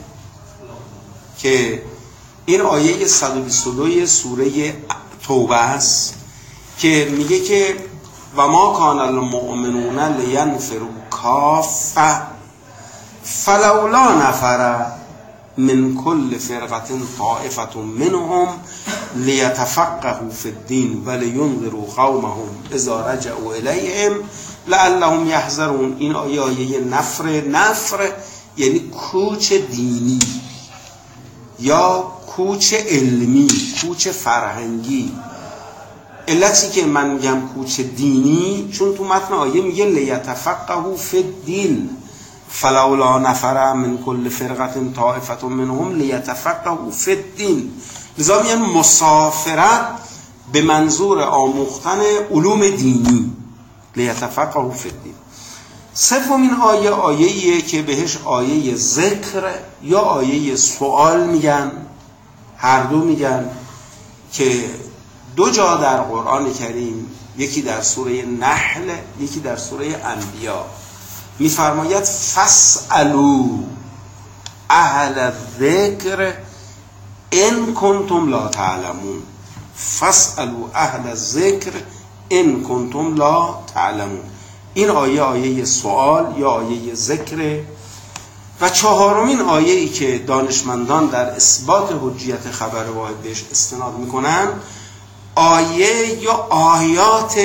که این آیه صد و بیست و دو سوره توبه است که میگه که و ما کان المؤمنون لینفروا کافة فلولا نفر من کل فرقة طائفة منهم لیتفقهوا فی الدین ولینذروا قومهم اذا رجعوا الیهم لعلهم یحذرون. این آیه آیه نفر. نفر یعنی کوچ دینی یا کوچ علمی، کوچ فرهنگی. علتی که من میگم کوچ دینی چون تو متن آیه میگه لیتفقهوا فی الدین فلولا نفر من کل فرقة طائفة منهم لیتفقهوا فی الدین. لذا میگن مسافرت به منظور آموختن علوم دینی، لیتفقهوا فی الدین. سومین آیه آیه‌ایه که بهش آیه ذکر یا آیه سوال میگن، هر دو میگن، که دو جا در قرآن کریم، یکی در سوره نحل یکی در سوره انبیا، میفرماید فاسألوا اهل الذکر ان کنتم لا تعلمون. فاسألوا اهل الذکر ان کنتم لا تعلمون. این آیه آیه سوال یا آیه ذکر. و چهارمین آیه ای که دانشمندان در اثبات حجیت خبر واحد بهش استناد میکنن آیه یا آیات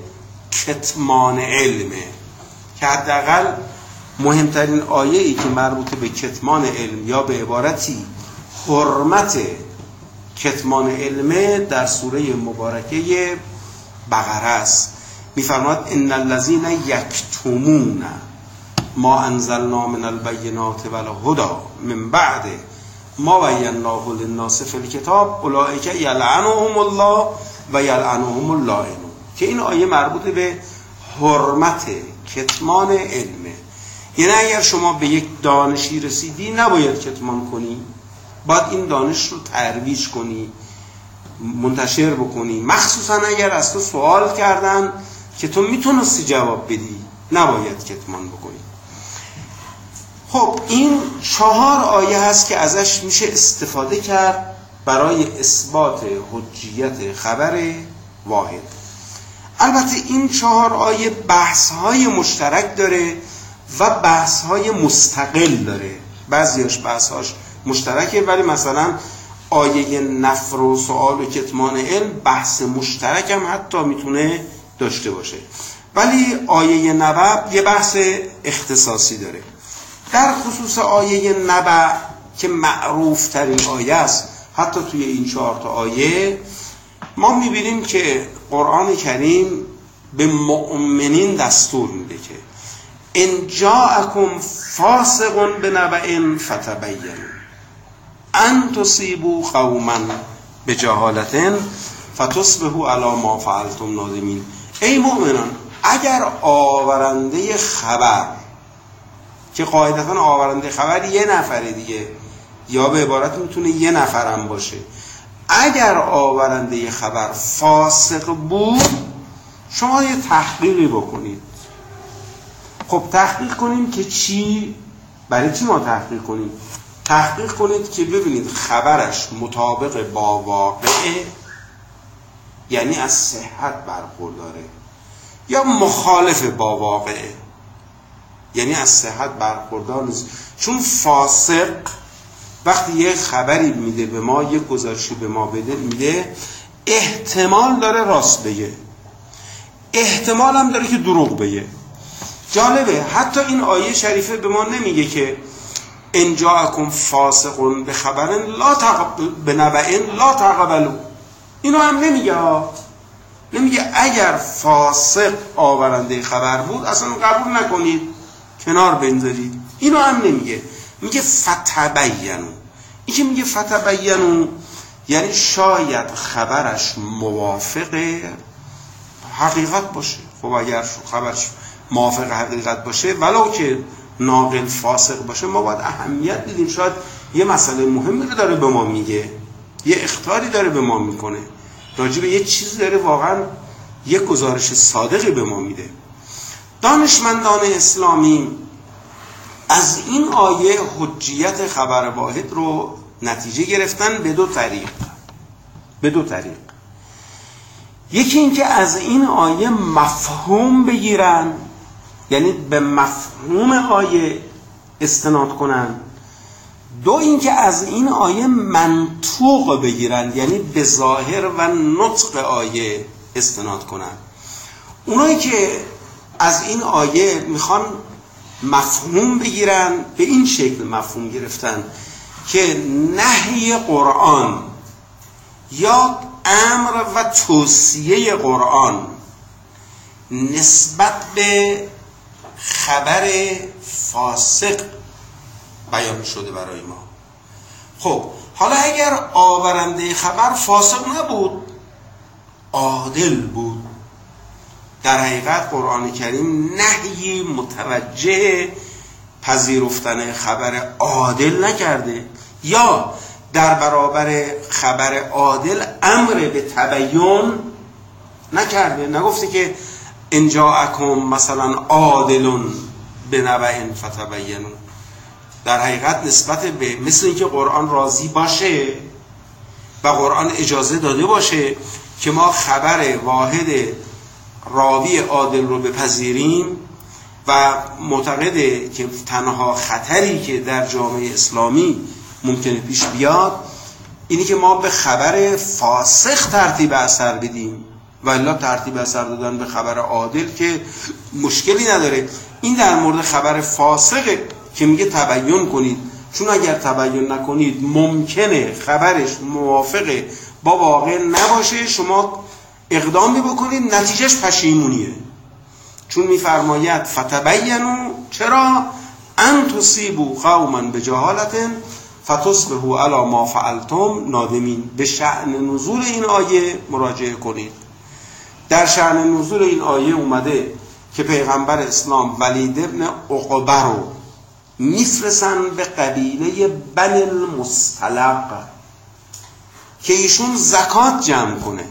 کتمان علمه که حداقل مهمترین آیه ای که مربوط به کتمان علم یا به عبارتی حرمت کتمان علمه در سوره مبارکه بقره است. میفرماید ان الذين یکتمون ما انزلنا من البینات والهدی من بعد ما بیناه للناس فی الکتاب اولئک یلعنهم الله و یلعنهم اللائنون. که این آیه مربوط به حرمت کتمان علمه. یعنی اگر شما به یک دانشی رسیدی نباید کتمان کنی، باید این دانش رو ترویج کنی، منتشر بکنی، مخصوصا اگر از تو سوال کردن که تو میتونستی جواب بدی نباید کتمان بکنی. خب این چهار آیه هست که ازش میشه استفاده کرد برای اثبات حجیت خبر واحد. البته این چهار آیه بحث‌های مشترک داره و بحث‌های مستقل داره. بعضیاش بحث‌هاش مشترکه ولی مثلا آیه نفر و سؤال و کتمان علم بحث مشترک هم حتی میتونه داشته باشه. ولی آیه نبأ یه بحث اختصاصی داره. در خصوص آیه نبأ که معروف ترین آیه است حتی توی این چهار تا آیه، ما میبینیم که قرآن کریم به مؤمنین دستور میده که ان جاءکم فاسق بنبأ فتبینوا ان تصیبوا قوما بجهالة فتصبحوا علی ما فعلتم نادمین. ای مؤمنان اگر آورنده خبر، که قاعدتا آورنده خبر یه نفره دیگه یا به عبارت میتونه یه نفرم باشه، اگر آورنده خبر فاسق بود شما یه تحقیقی بکنید. خب تحقیق کنیم که چی؟ برای چی ما تحقیق کنیم؟ تحقیق کنید که ببینید خبرش مطابق با واقعه، یعنی از صحت برخورداره، یا مخالف با واقعه، یعنی از صحت برخوردار نیست. چون فاسق وقتی یه خبری میده به ما، یه گزارشی به ما بده میده، احتمال داره راست بگه، احتمال هم داره که دروغ بگه. جالبه حتی این آیه شریفه به ما نمیگه که ان جاءکم فاسق بخبر لا تقبل بنبأ لا تقبلوا، اینو هم نمیگه ها. نمیگه اگر فاسق آورنده خبر بود اصلا قبول نکنید، کنار بنذارید. اینو هم نمیگه، میگه فتبینو. این که میگه فتبینو یعنی شاید خبرش موافق حقیقت باشه. خب اگر خبرش موافق حقیقت باشه ولو که ناقل فاسق باشه ما باید اهمیت بدیم. شاید یه مسئله مهمی رو داره به ما میگه، یه اخطاری داره به ما میکنه، راجع به یه چیز داره واقعا یه گزارش صادقی به ما میده. دانشمندان اسلامی از این آیه حجیت خبر واحد رو نتیجه گرفتن به دو طریق. به دو طریق. یکی این که از این آیه مفهوم بگیرن، یعنی به مفهوم آیه استناد کنن. دو این که از این آیه منطوق بگیرن، یعنی به ظاهر و نطق آیه استناد کنن. اونایی که از این آیه میخوان مفهوم بگیرن به این شکل مفهوم گرفتن که نهی قرآن یا امر و توصیه قرآن نسبت به خبر فاسق بیان شده برای ما. خب حالا اگر آورنده خبر فاسق نبود، عادل بود، در حقیقت قرآن کریم نهی متوجه پذیرفتن خبر عادل نکرده، یا در برابر خبر عادل امر به تبیین نکرده. نگفته که ان جاءکم مثلا عادل بنبأ فتبینوا. در حقیقت نسبت به مثل اینکه قرآن راضی باشه و قرآن اجازه داده باشه که ما خبر واحد راوی عادل رو بپذیریم و معتقده که تنها خطری که در جامعه اسلامی ممکنه پیش بیاد اینی که ما به خبر فاسق ترتیب اثر بدیم، و الا ترتیب اثر دادن به خبر عادل که مشکلی نداره. این در مورد خبر فاسق که میگه تبیین کنید، چون اگر تبیین نکنید ممکنه خبرش موافق با واقع نباشه، شما اقدامی بکنید نتیجهش پشیمونیه. چون میفرماید فتبینوا، چرا؟ ان تصیبوا قوما بجهالة فتصبحوا علی ما فعلتم نادمین. به شأن نزول این آیه مراجعه کنید. در شأن نزول این آیه اومده که پیغمبر اسلام ولید ابن عقبه رو میفرستن به قبیله بنی المصطلق که ایشون زکات جمع کنه.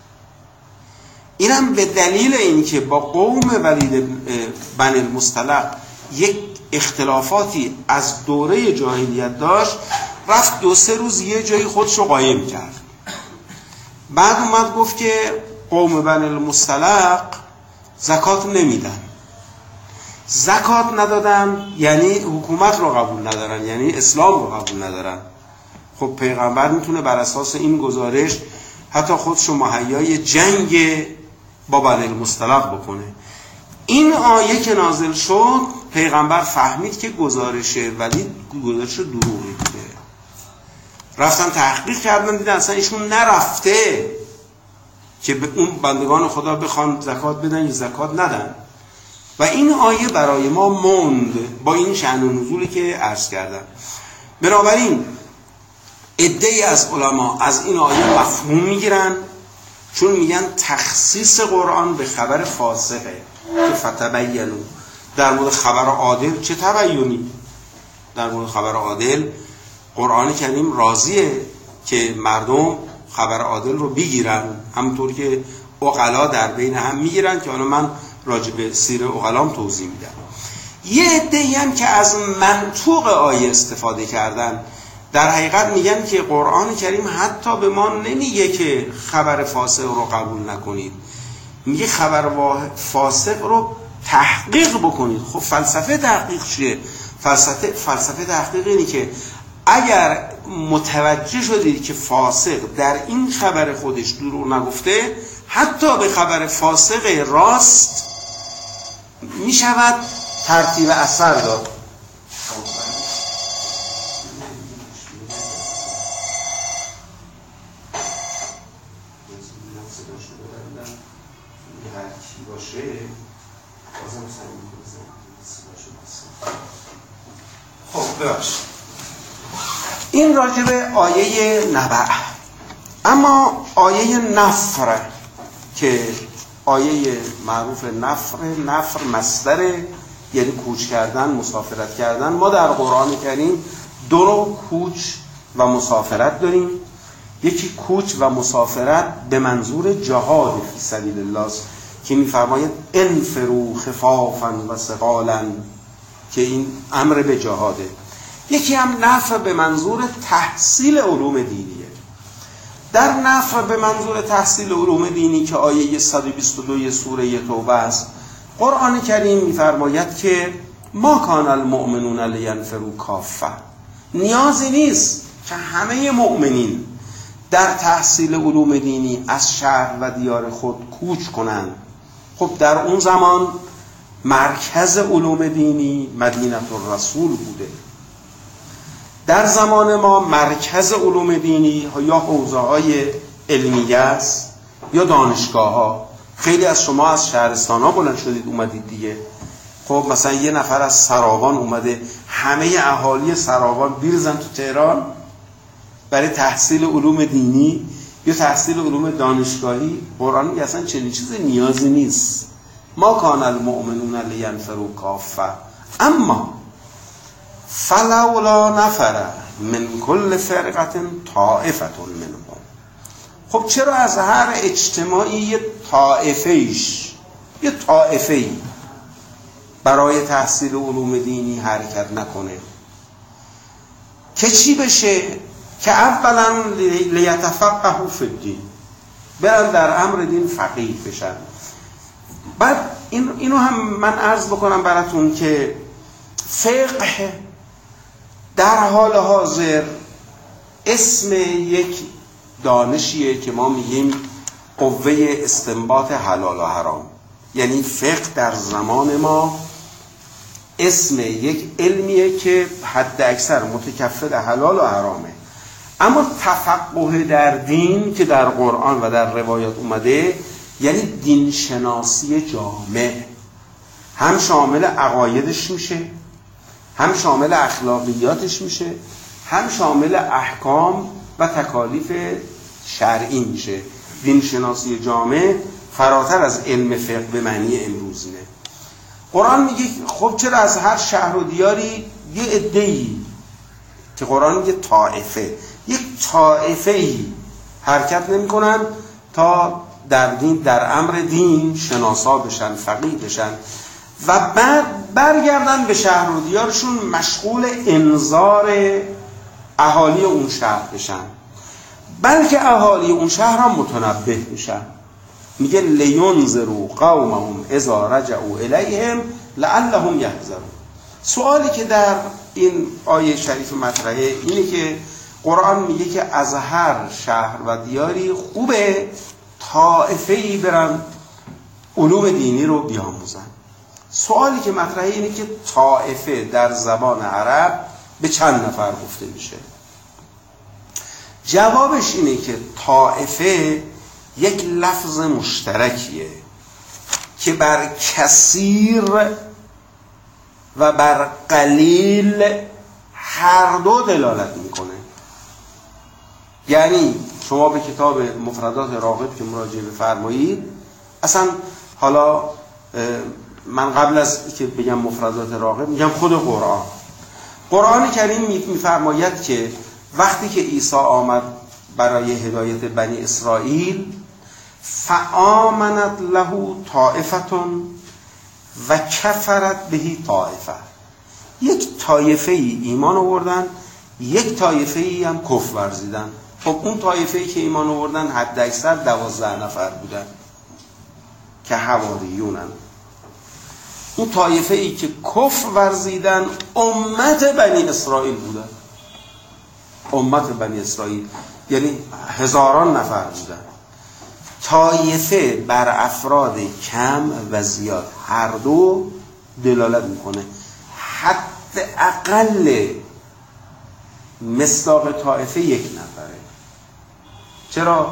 اینم به دلیل اینکه با قوم ولید بنی المصطلق یک اختلافاتی از دوره جاهلیت داشت، رفت دو سه روز یه جایی خودشو قایم کرد. بعد اومد گفت که قوم بنی المصطلق زکات نمیدن. زکات ندادن یعنی حکومت رو قبول ندارن، یعنی اسلام رو قبول ندارن. خب پیغمبر میتونه بر اساس این گزارش حتی خودشو مهیای جنگ با بنی المصطلق بکنه. این آیه که نازل شد پیغمبر فهمید که گزارش ولید گزارش دروغی بوده. رفتن تحقیق کردن دیدن اصلا ایشون نرفته که به اون بندگان خدا بخوان زکات بدن یا زکات ندن. و این آیه برای ما موند با این شأن و نزولی که عرض کردم. بنابراین عده‌ای از علما از این آیه مفهوم میگیرن، چون میگن تخصیص قرآن به خبر فاسقه که فتبینوا. در مورد خبر عادل چه تبیینی؟ در مورد خبر عادل قرآن کریم راضیه که مردم خبر عادل رو بگیرن، همونطور که عقلا در بین هم میگیرن که حالا من راجع به سیر عقلام توضیح میدم. یه عده‌ای هم که از منطوق آیه استفاده کردن، در حقیقت میگن که قرآن کریم حتی به ما نمیگه که خبر فاسق رو قبول نکنید، میگه خبر فاسق رو تحقیق بکنید. خب فلسفه تحقیق چیه؟ فلسفه فلسفه تحقیق اینه که اگر متوجه شدید که فاسق در این خبر خودش دروغ نگفته، حتی به خبر فاسق راست میشود ترتیب اثر داد. داشته بودن هر کی باشه بازم سعی می‌کنم صداشو بسازم. خب ببخشید این راجع به آیه نبع. اما آیه نفر که آیه معروف نفر نفر مصدر یعنی کوچ کردن، مسافرت کردن. ما در قرآن کریم دو نوع کوچ و مسافرت داریم. یکی کوچ و مسافرت به منظور جهاد فی سبیل الله است که می‌فرماید انفروا خفافا و ثقالا که این امر به جهاده. یکی هم نفر به منظور تحصیل علوم دینیه. در نفر به منظور تحصیل علوم دینی که آیه صد و بیست و دو سوره توبه است، قرآن کریم می‌فرماید که ما کان المؤمنون لینفروا کافه، نیازی نیست که همه مؤمنین در تحصیل علوم دینی از شهر و دیار خود کوچ کنند. خب در اون زمان مرکز علوم دینی مدینه الرسول بوده. در زمان ما مرکز علوم دینی یا حوزه‌های علمیه است یا دانشگاه‌ها. خیلی از شما از شهرستان‌ها بلند شدید اومدید دیگه. خب مثلا یه نفر از سراوان اومده، همه اهالی سراوان بیرزن تو تهران برای تحصیل علوم دینی یا تحصیل علوم دانشگاهی. قرآن میگه اصلا چنین چیزی نیازی نیست. ما کان المؤمنون لینفروا کافه اما فلولا نفر من کل فرقة طائفة منهم. خب چرا از هر اجتماعی یه طائفه‌ایش یه طائفه‌ای برای تحصیل علوم دینی حرکت نکنه که چی بشه؟ که اولا لیتفقهوا فی الدین، برن در امر دین فقیه بشن. بعد این اینو هم من عرض بکنم براتون که فقه در حال حاضر اسم یک دانشیه که ما میگیم قوه استنباط حلال و حرام. یعنی فقه در زمان ما اسم یک علمیه که حد اکثر متکفل حلال و حرامه. اما تفقه در دین که در قرآن و در روایات اومده یعنی دین شناسی جامع، هم شامل عقایدش میشه، هم شامل اخلاقیاتش میشه، هم شامل احکام و تکالیف شرعی میشه. دین شناسی جامع فراتر از علم فقه به معنی امروزینه. قرآن میگه خب چرا از هر شهر و دیاری یه عده‌ای، که قرآن میگه طائفه، یک طائفه‌ای حرکت نمی‌کنن تا در دین، در امر دین شناسا بشن، فقیه بشن و بعد برگردن به شهر و دیارشون مشغول انذار اهالی اون شهر بشن، بلکه اهالی اون شهر هم متنبه بشن. میگه لینذروا قومهم اذا رجعوا الیهم لعلهم یحذرون. سوالی که در این آیه شریف مطرحه اینه که قرآن میگه که از هر شهر و دیاری خوبه طائفه‌ای برن علوم دینی رو بیاموزن. سوالی که مطرحه اینه که طائفه در زبان عرب به چند نفر گفته میشه؟ جوابش اینه که طائفه یک لفظ مشترکیه که بر کثیر و بر قلیل هر دو دلالت میکنه. یعنی شما به کتاب مفردات راغب که مراجعه بفرمایید، اصلا حالا من قبل از که بگم مفردات راغب میگم خود قرآن قرآن کریم میفرماید که وقتی که عیسی آمد برای هدایت بنی اسرائیل، فآمنت له طائفة و کفرت بهی طائفه، یک طایفه ای ایمان آوردن، یک طایفه ای هم کفر ورزیدن. خب اون طایفه ای که ایمان آوردن حد اکثر دوازده نفر بودن که حواریونن. اون طایفه ای که کفر ورزیدن امت بنی اسرائیل بودن. امت بنی اسرائیل یعنی هزاران نفر بودن. طایفه بر افراد کم و زیاد هر دو دلالت میکنه. حد اقل مصداق طایفه یک نفره. چرا؟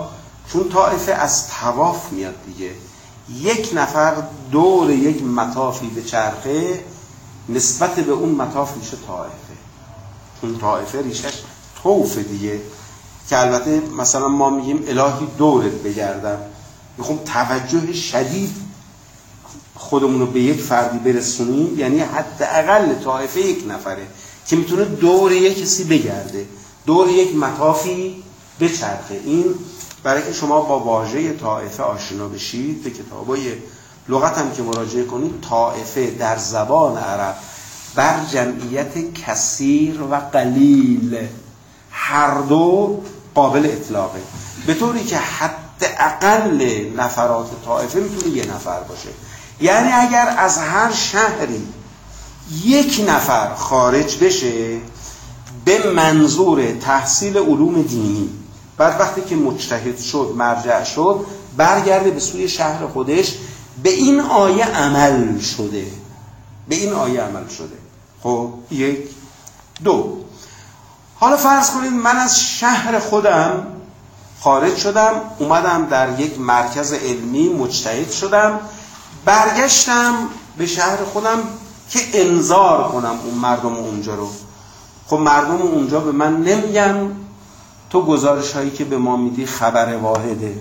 چون طائفه از طواف میاد دیگه. یک نفر دور یک مطافی به چرخه نسبت به اون مطاف میشه طائفه، چون طائفه ریشش طوف دیگه، که البته مثلا ما میگیم الهی دورت بگردم، میخوام توجه شدید خودمون رو به یک فردی برسونیم، یعنی حداقل طائفه یک نفره که میتونه دور یک کسی بگرده، دور یک مطافی بچرخه. این برای که شما با واژه طائفه آشنا بشید، به کتابای لغت هم که مراجعه کنید، طائفه در زبان عرب بر جمعیت کثیر و قلیل هر دو قابل اطلاقه، به طوری که حداقل نفرات طائفه میتونه یه نفر باشه. یعنی اگر از هر شهری یک نفر خارج بشه به منظور تحصیل علوم دینی، بعد وقتی که مجتهد شد، مرجع شد، برگرده به سوی شهر خودش، به این آیه عمل شده، به این آیه عمل شده. خب یک دو حالا فرض کنید من از شهر خودم خارج شدم، اومدم در یک مرکز علمی مجتهد شدم، برگشتم به شهر خودم که انذار کنم اون مردم اونجا رو. خب مردم اونجا به من نمیگن تو گزارش هایی که به ما میدی خبر واحده.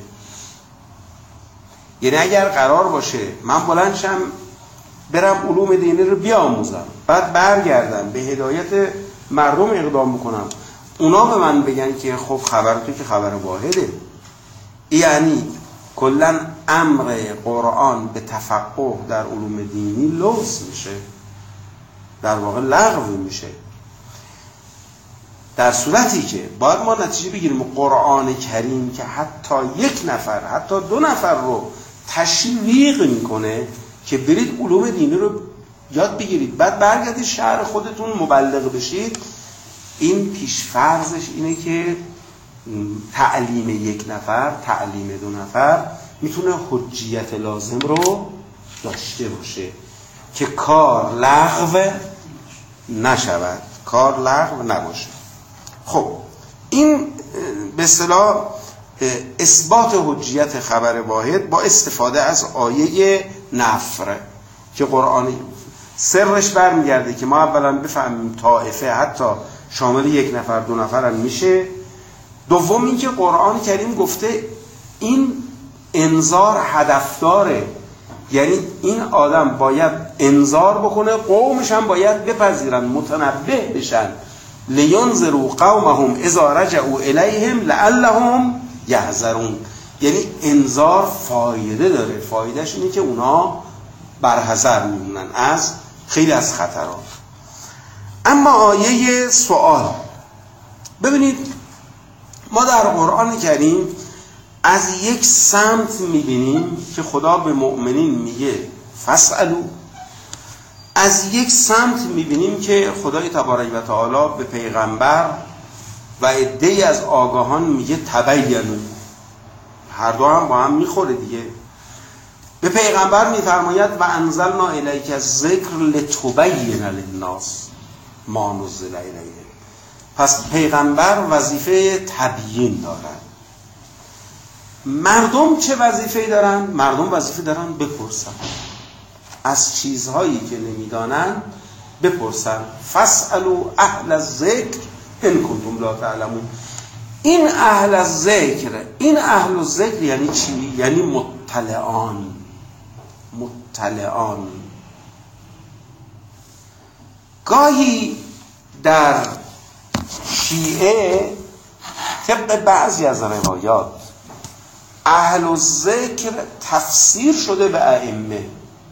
یعنی اگر قرار باشه من بلند شم برم علوم دینی رو بیاموزم، بعد برگردم به هدایت مردم اقدام بکنم، اونا به من بگن که خب خبر تو که خبر واحده، یعنی کلا امر قرآن به تفقه در علوم دینی لوث میشه، در واقع لغو میشه. در صورتی که باید ما نتیجه بگیریم قرآن کریم که حتی یک نفر، حتی دو نفر رو تشویق میکنه که برید علوم دینی رو یاد بگیرید، بعد برگردید شهر خودتون مبلغ بشید، این پیشفرضش اینه که تعلیم یک نفر، تعلیم دو نفر میتونه حجیت لازم رو داشته باشه که کار لغو نشود، کار لغو نباشه. خب این به اصطلاح اثبات حجیت خبر واحد با استفاده از آیه نفر که قرآنی سرش برمیگرده که ما اولا بفهمیم طائفه حتی شامل یک نفر دو نفر هم میشه. دوم این که قرآن کریم گفته این انذار هدف داره، یعنی این آدم باید انذار بکنه، قومش هم باید بپذیرن، متنبه بشن. لینذروا قومهم اذا رجعوا الیهم لعلهم یحذرون. یعنی انذار فایده داره، فایدهش اینه که اونا برحذر میمونن از خیلی از خطرات. اما آیه سوال، ببینید ما در قرآن کریم از یک سمت میبینیم که خدا به مؤمنین میگه فاسألوا، از یک سمت میبینیم که خدای تبارک و تعالی به پیغمبر و عده‌ای از آگاهان میگه تبینوا. هر دو هم با هم میخوره دیگه. به پیغمبر میفرماید و انزلنا الیک الذکر لتبین للناس ما نزل الیهم. پس پیغمبر وظیفه تبیین دارن. مردم چه وظیفه‌ای دارن؟ مردم وظیفه دارن بپرسن از چیزهایی که نمیدانن، بپرسن. فاسألوا اهل الذکر ان کنتم لا تعلمون. این اهل الذکر، این اهل الذکر یعنی چی؟ یعنی مطلعان. مطلعان گاهی در شیعه طبق بعضی از روایات اهل الذکر تفسیر شده به ائمه.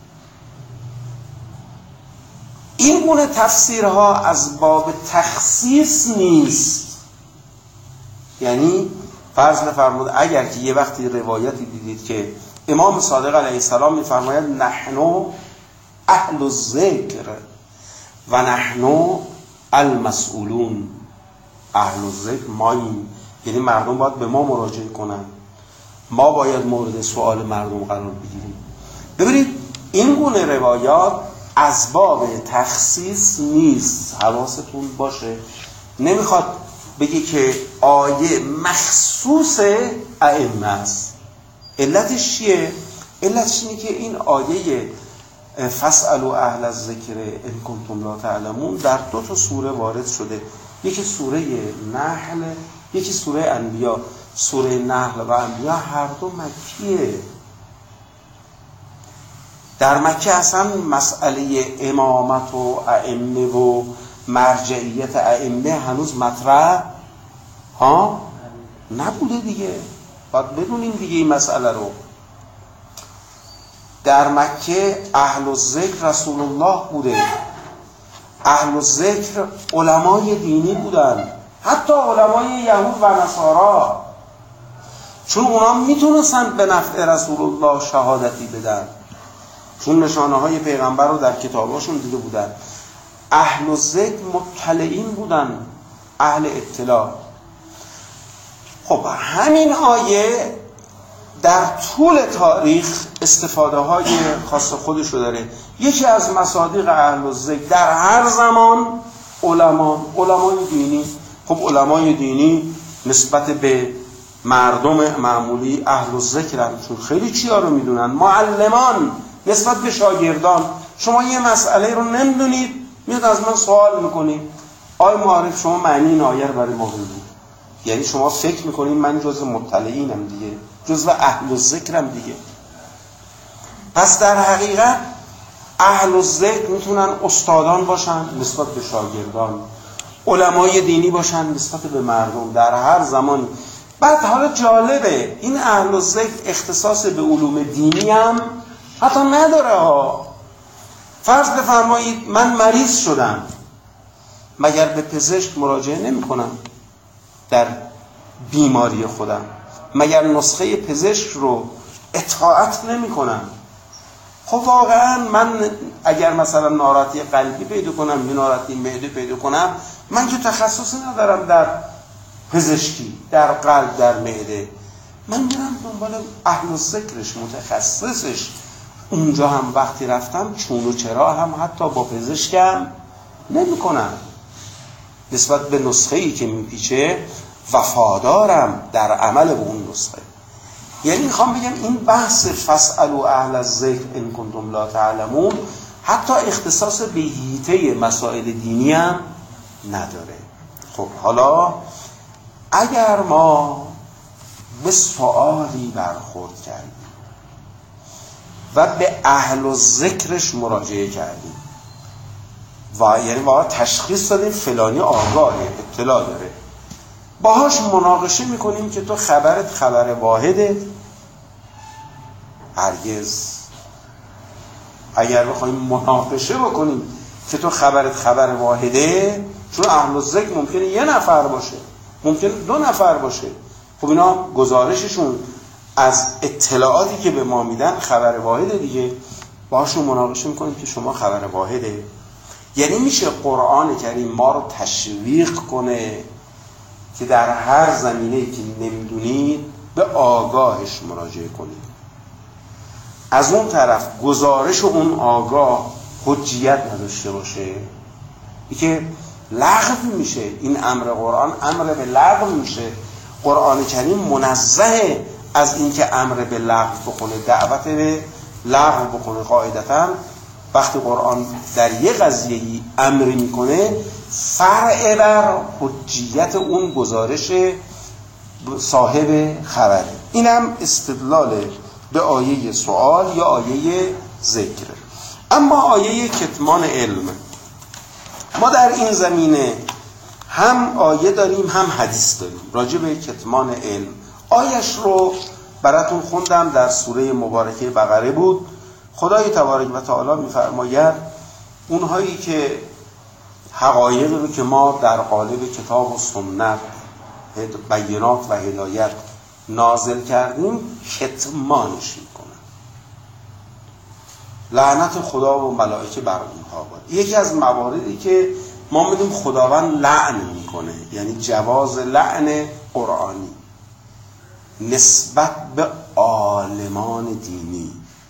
این گونه تفسیرها از باب تخصیص نیست. یعنی فرض نفرمود اگر که یه وقتی روایتی دیدید که امام صادق علیه السلام میفرماید نحن اهل الذکر و نحن المسئولون، اهل الذکر ماییم، یعنی مردم باید به ما مراجعه کنن، ما باید مورد سوال مردم قرار بگیریم. ببینید این گونه روایات از باب تخصیص نیست، حواستون باشه. نمیخواد بگه که آیه مخصوص ائمه است. علتش چیه؟ علتش اینه که این آیه فاسألوا اهل الذکر ان کنتم لا تعلمون در دو تا سوره وارد شده، یکی سوره نحل، یکی سوره انبیا. سوره نحل و انبیا هر دو مکیه. در مکه اصلا مسئله امامت و ائمه و مرجعیت ائمه هنوز مطرح ها نبوده دیگه. باید بدونیم دیگه این مسئله رو. در مکه اهل الذکر رسول الله بوده، اهل الذکر علمای دینی بودن، حتی علمای یهود و نصارا، چون اونا میتونستن به نفع رسول الله شهادتی بدن، چون نشانه های پیغمبر رو در کتاباشون دیده بودن. اهل الذکر مطلعین بودن، اهل اطلاع. خب همین آیه در طول تاریخ استفاده های خاص خودشو داره. یکی از مصادیق اهل الذکر در هر زمان علما، علمای دینی. خب علمای دینی نسبت به مردم معمولی اهل الذکرن، چون خیلی چیا رو میدونن. معلمان نسبت به شاگردان، شما یه مسئله رو نمیدونید میاد از من سوال میکنید، آی معارف شما معنی این آیه رو برای ما بگید. یعنی شما فکر میکنید من جزء مطلعینم دیگه، جزء اهل الذکرم دیگه. پس در حقیقت اهل الذکر میتونن استادان باشن نسبت به شاگردان، علمای دینی باشن نسبت به مردم در هر زمانی. بعد حالا جالبه این اهل الذکر اختصاص به علوم دینی هم حتی نداره ها. فرض بفرمایید من مریض شدم، مگر به پزشک مراجعه نمی کنم در بیماری خودم؟ مگر نسخه پزشک رو اطاعت نمی کنم؟ خب واقعا من اگر مثلا ناراحتی قلبی پیدا کنم یا ناراحتی معده پیدا کنم، من که تخصصی ندارم در پزشکی، در قلب، در معده، من میرم دنبال اهل الذکرش، متخصصش. اونجا هم وقتی رفتم چون و چرا هم حتی با پزشکم نمی کنم. نسبت به نسخه‌ای که میپیچه وفادارم در عمل به اون نسخه. یعنی میخوام بگم این بحث فاسألوا اهل الذکر ان کنتم لا تعلمون حتی اختصاص به حیطه مسائل دینی هم نداره. خب حالا اگر ما به سوالی برخورد کردیم و به اهل الذکرش مراجعه کردیم و یعنی واقعا تشخیص دادیم فلانی آگاهه، اطلاع داره، باهاش مناقشه میکنیم که تو خبرت خبر واحده؟ هرگز. اگر بخوایم مناقشه بکنیم که تو خبرت خبر واحده، چون اهل الذکر ممکنه یه نفر باشه، ممکنه دو نفر باشه، خب اینا گزارششون از اطلاعاتی که به ما میدن خبر واحده دیگه، باهاشون مناقشه میکنیم که شما خبر واحده. یعنی میشه قرآن کریم ما رو تشویق کنه که در هر زمینه‌ای که نمیدونید به آگاهش مراجعه کنید. از اون طرف گزارش اون آگاه حجیت نداشته باشه، این که لغو میشه. این امر قرآن امر به لغو میشه. قرآن کریم منزه از اینکه امر به لغو بکنه، دعوت به لغو بکنه. قاعدتاً وقتی قرآن در یه قضیه‌ای امر میکنه فرع بر حجیت اون گزارش صاحب خبره. اینم استدلال به آیه سوال یا آیه ذکر. اما آیه کتمان علم، ما در این زمینه هم آیه داریم هم حدیث داریم راجع به کتمان علم. آیش رو براتون خوندم، در سوره مبارکه بقره بود. خدای تبارک و تعالی می‌فرماید اونهایی که حقایقی رو که ما در قالب کتاب و سنت بینات و هدایت نازل کردیم کتمانش میکنن، لعنت خدا و ملائکه بر اونها باد. یکی از مواردی که ما میدونیم خداوند لعن میکنه، یعنی جواز لعن قرآنی نسبت به عالمان دینی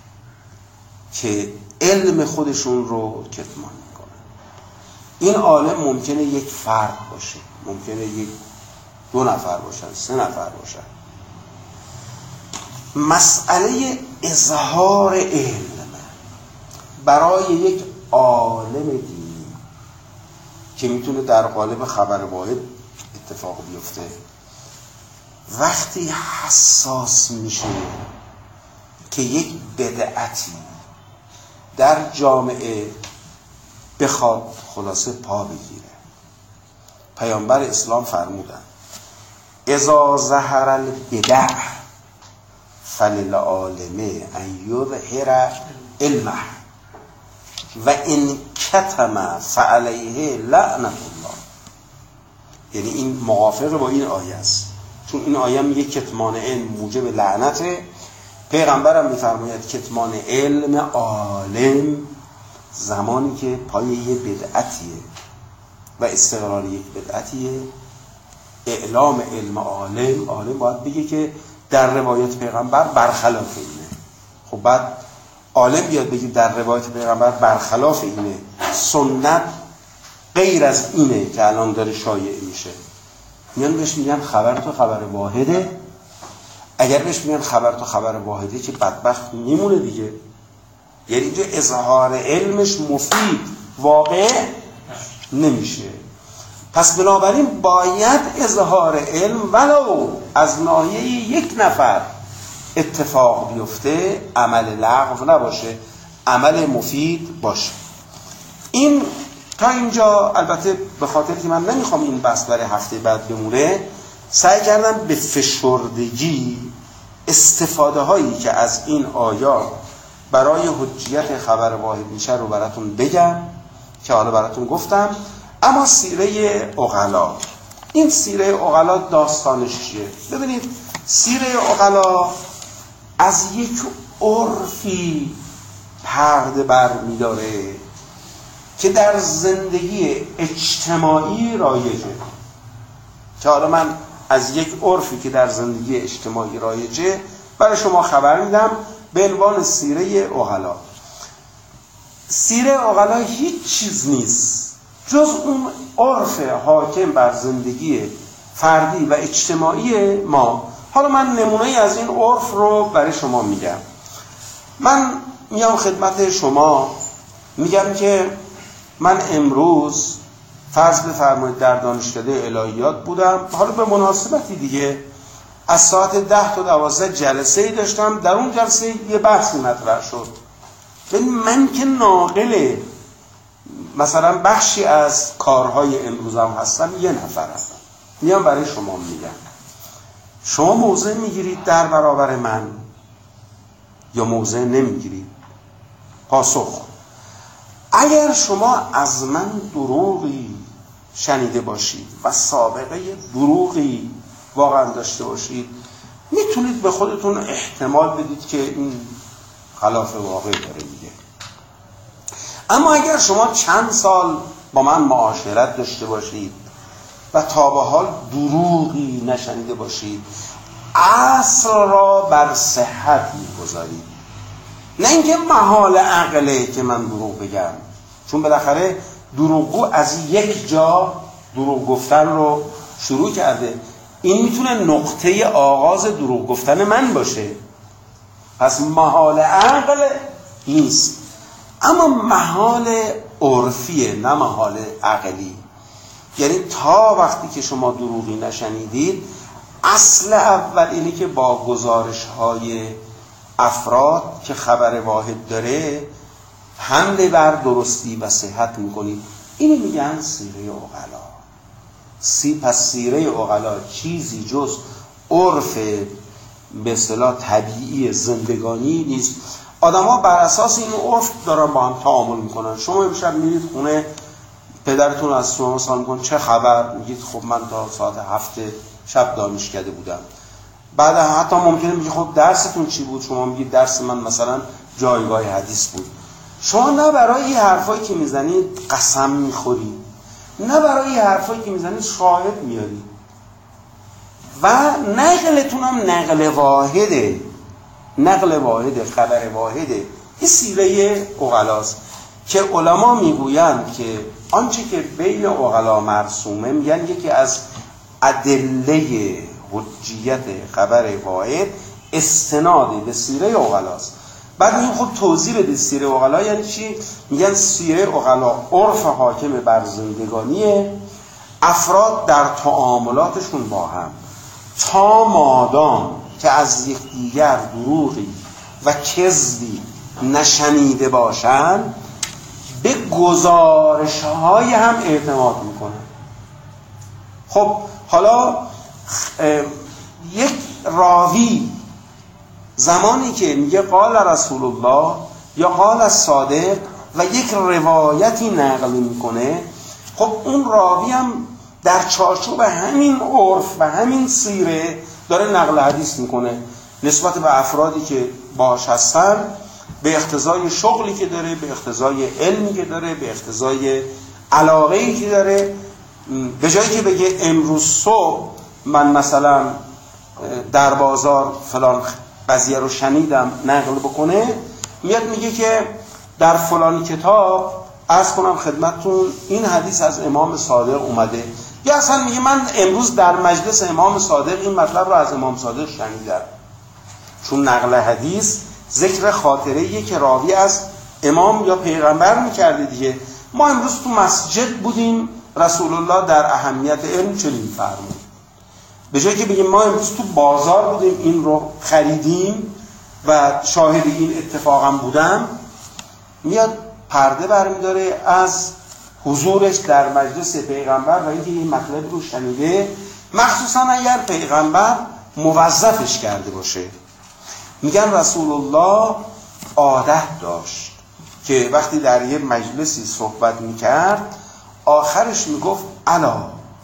که علم خودشون رو کتمان میکنن. این عالم ممکنه یک فرد باشه، ممکنه یک دو نفر باشن، سه نفر باشن. مسئله اظهار علم برای یک عالم دینی که میتونه در قالب خبر واحد اتفاق بیفته، وقتی حساس میشه که یک بدعتی در جامعه بخواد خلاصه پا بگیره، پیامبر اسلام فرمودن اذا ظهر البدع فللعالم ان یظهر علمه و ان کتم فعلیه لعنت الله. یعنی این موافق با این آیه است، چون این آیه میگه کتمان علم موجب لعنته. پیغمبرم میفرماید کتمان علم عالم زمانی که پای یه بدعتیه و استقرار یک بدعتیه، اعلام علم عالم، عالم باید بگه که در روایت پیغمبر برخلاف اینه. خب بعد عالم بیاد بگه در روایت پیغمبر برخلاف اینه، سنت غیر از اینه که الان داره شایع میشه، میان بهش میگن خبر تو خبر واحده. اگر بهش میگن خبر تو خبر واحده که بدبخت میمونه دیگه. یعنی اینجا اظهار علمش مفید واقع نمیشه. پس بنابراین باید اظهار علم ولو از ناحیه یک نفر اتفاق بیفته، عمل لغو نباشه، عمل مفید باشه. این تا اینجا البته به خاطر که من نمیخوام این بحث برای هفته بعد بمونه، سعی کردم به فشردگی استفاده هایی که از این آیات برای حجیت خبر واحد میشه رو براتون بگم که حالا براتون گفتم. اما سیره عقلا، این سیره عقلا داستانش چیه؟ ببینید سیره عقلا از یک عرفی پرده بر می‌داره که در زندگی اجتماعی رایجه، که حالا من از یک عرفی که در زندگی اجتماعی رایجه برای شما خبر میدم به عنوان سیره عقلا. سیره عقلا هیچ چیز نیست جز اون عرف حاکم بر زندگی فردی و اجتماعی ما. حالا من نمونه از این عرف رو برای شما میگم. من میام خدمت شما میگم که من امروز فرض بفرمایید در دانشکده الهیات بودم، حالا به مناسبتی دیگه از ساعت ده تا دوازده جلسه داشتم، در اون جلسه یه بحثی مطرح شد. من که ناقل مثلا بخشی از کارهای امروزم هستم، یه نفرم، میام برای شما میگم شما موضع میگیرید در برابر من یا موضع نمیگیرید؟ پاسخ: اگر شما از من دروغی شنیده باشید و سابقه دروغی واقعا داشته باشید، میتونید به خودتون احتمال بدید که این خلاف واقع داره میگه. اما اگر شما چند سال با من معاشرت داشته باشید و تا به حال دروغی نشنیده باشید، اصل را بر صحت میگذارید، نه اینکه محال عقله که من دروغ بگم، چون بالاخره دروغگو از یک جا دروغ گفتن رو شروع کرده. این میتونه نقطه آغاز دروغ گفتن من باشه، پس محال عقل نیست، اما محال عرفیه نه محال عقلی. یعنی تا وقتی که شما دروغی نشنیدید، اصل اول اینه که با گزارش های افراد که خبر واحد داره حمله بر درستی و صحت میکنید. اینو میگن سیره عقلا. سی پس سیره عقلا چیزی جز عرف به اصطلاح طبیعی زندگانی نیست. آدم ها بر اساس این عرف دارن با هم تعامل میکنن. شما امشب میرید خونه پدرتون از شما سوال میکنه چه خبر؟ میگید خب من تا ساعت هفت شب دانشکده بودم. بعد حتی ممکنه میگه خب درستون چی بود؟ شما میگید درس من مثلا جایگاه حدیث بود. شما نه برای این حرفایی که میزنید قسم میخورید، نه برای این حرفایی که میزنید شاهد میارید، و نقلتون هم نقل واحده، نقل واحده، خبر واحده. این سیره عقلاست که علما میگویند که آنچه که بین عقلا مرسومه، میگن یکی از ادله حجیت خبر واحد استناد به سیره عقلاست. بعد میگیم خب توضیح بده سیره عقلا یعنی چی؟ میگن سیره عقلا عرف حاکم بر زندگانی افراد در تعاملاتشون با هم، تا مادام که از یکدیگر دروغی و کذبی نشنیده باشند به گزارش‌های هم اعتماد میکنن. خب حالا یک راوی زمانی که میگه قال رسول الله یا قال صادق و یک روایتی نقل میکنه، خب اون راوی هم در چارچوب همین عرف و همین سیره داره نقل حدیث میکنه نسبت به افرادی که باش هستن، به اقتضای شغلی که داره، به اقتضای علمی که داره، به اقتضای علاقه‌ای که داره. به جایی که بگه امروز صبح من مثلا در بازار فلان قضیه رو شنیدم نقل بکنه، میاد میگه که در فلان کتاب عرض کنم خدمتتون این حدیث از امام صادق اومده، یا اصلا میگه من امروز در مجلس امام صادق این مطلب رو از امام صادق شنیدم. چون نقل حدیث ذکر خاطره‌ایه که راوی از امام یا پیغمبر میکرده دیگه. ما امروز تو مسجد بودیم رسول الله در اهمیت علم چنین فرمود، به جایی که بگیم ما امروز تو بازار بودیم این رو خریدیم و شاهد این اتفاقا بودم، میاد پرده برمیداره از حضورش در مجلس پیغمبر و اینکه این مطلب رو شنیده، مخصوصا اگر پیغمبر موظفش کرده باشه. میگن رسول الله عادت داشت که وقتی در یه مجلسی صحبت میکرد آخرش میگفت الا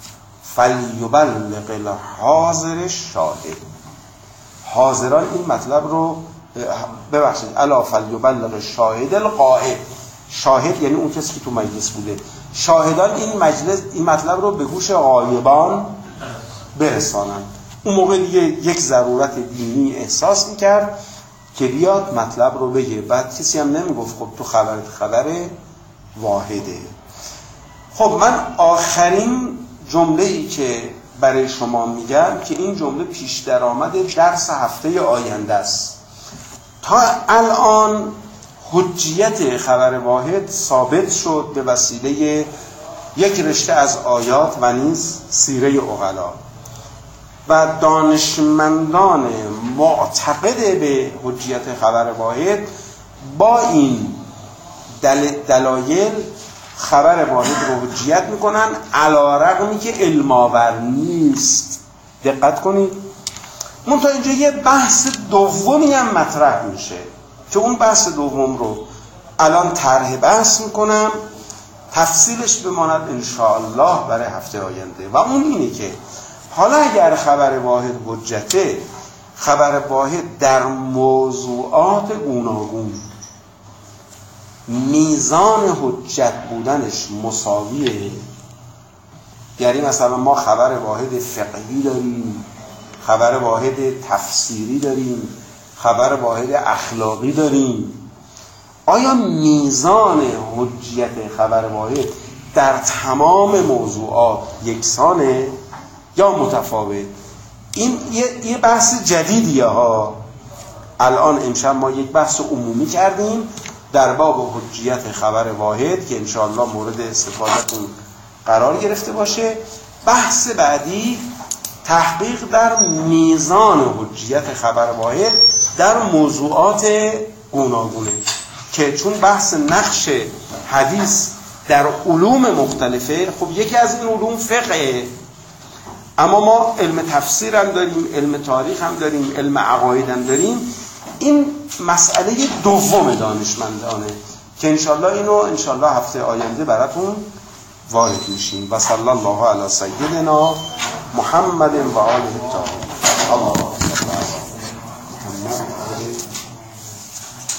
فلیبلغ الحاضر الشاهد. حاضران این مطلب رو ببخشید الا فلیبلغ الشاهد الغائب. شاهد یعنی اون کسی که تو مجلس بوده، شاهدان این مجلس این مطلب رو به گوش غایبان برسانند. اون موقع دیگه یک ضرورت دینی احساس میکرد که بیاد مطلب رو بگه. بعد کسی هم نمیگفت خب تو خبرت خبر واحده. خب من آخرین جمله‌ای که برای شما میگم که این جمله پیش درآمد درس هفته آینده است. تا الان حجیت خبر واحد ثابت شد به وسیله یک رشته از آیات و نیز سیره عقلا و دانشمندان معتقد به حجیت خبر واحد با این دل دلایل خبر واحد رو حجیت میکنن، علی رغمی که علم آور نیست. دقت کنید. منتها اینجا یه بحث دومی هم مطرح میشه که اون بحث دوم رو الان طرح بحث میکنم، تفصیلش بماند انشاءالله برای هفته آینده. و اون اینه که حالا اگر خبر واحد حجته، خبر واحد در موضوعات گوناگون میزان حجت بودنش مساویه، یعنی مثلا ما خبر واحد فقهی داریم، خبر واحد تفسیری داریم، خبر واحد اخلاقی داریم، آیا میزان حجیت خبر واحد در تمام موضوعات یکسانه یا متفاوت؟ این یه, یه بحث جدیدیه ها. الان امشب ما یک بحث عمومی کردیم در باب حجیت خبر واحد که انشاءالله مورد استفادهتون قرار گرفته باشه. بحث بعدی تحقیق در میزان حجیت خبر واحد در موضوعات گوناگونه، که چون بحث نقش حدیث در علوم مختلفه، خب یکی از این علوم فقهه، اما ما علم تفسیر هم داریم، علم تاریخ هم داریم، علم عقاید هم داریم. این مسئله دوم دانشمندانه که انشالله اینو انشالله هفته آینده براتون وارد میشیم. و صلی الله علی سیدنا محمد و آله الطاهرین. الله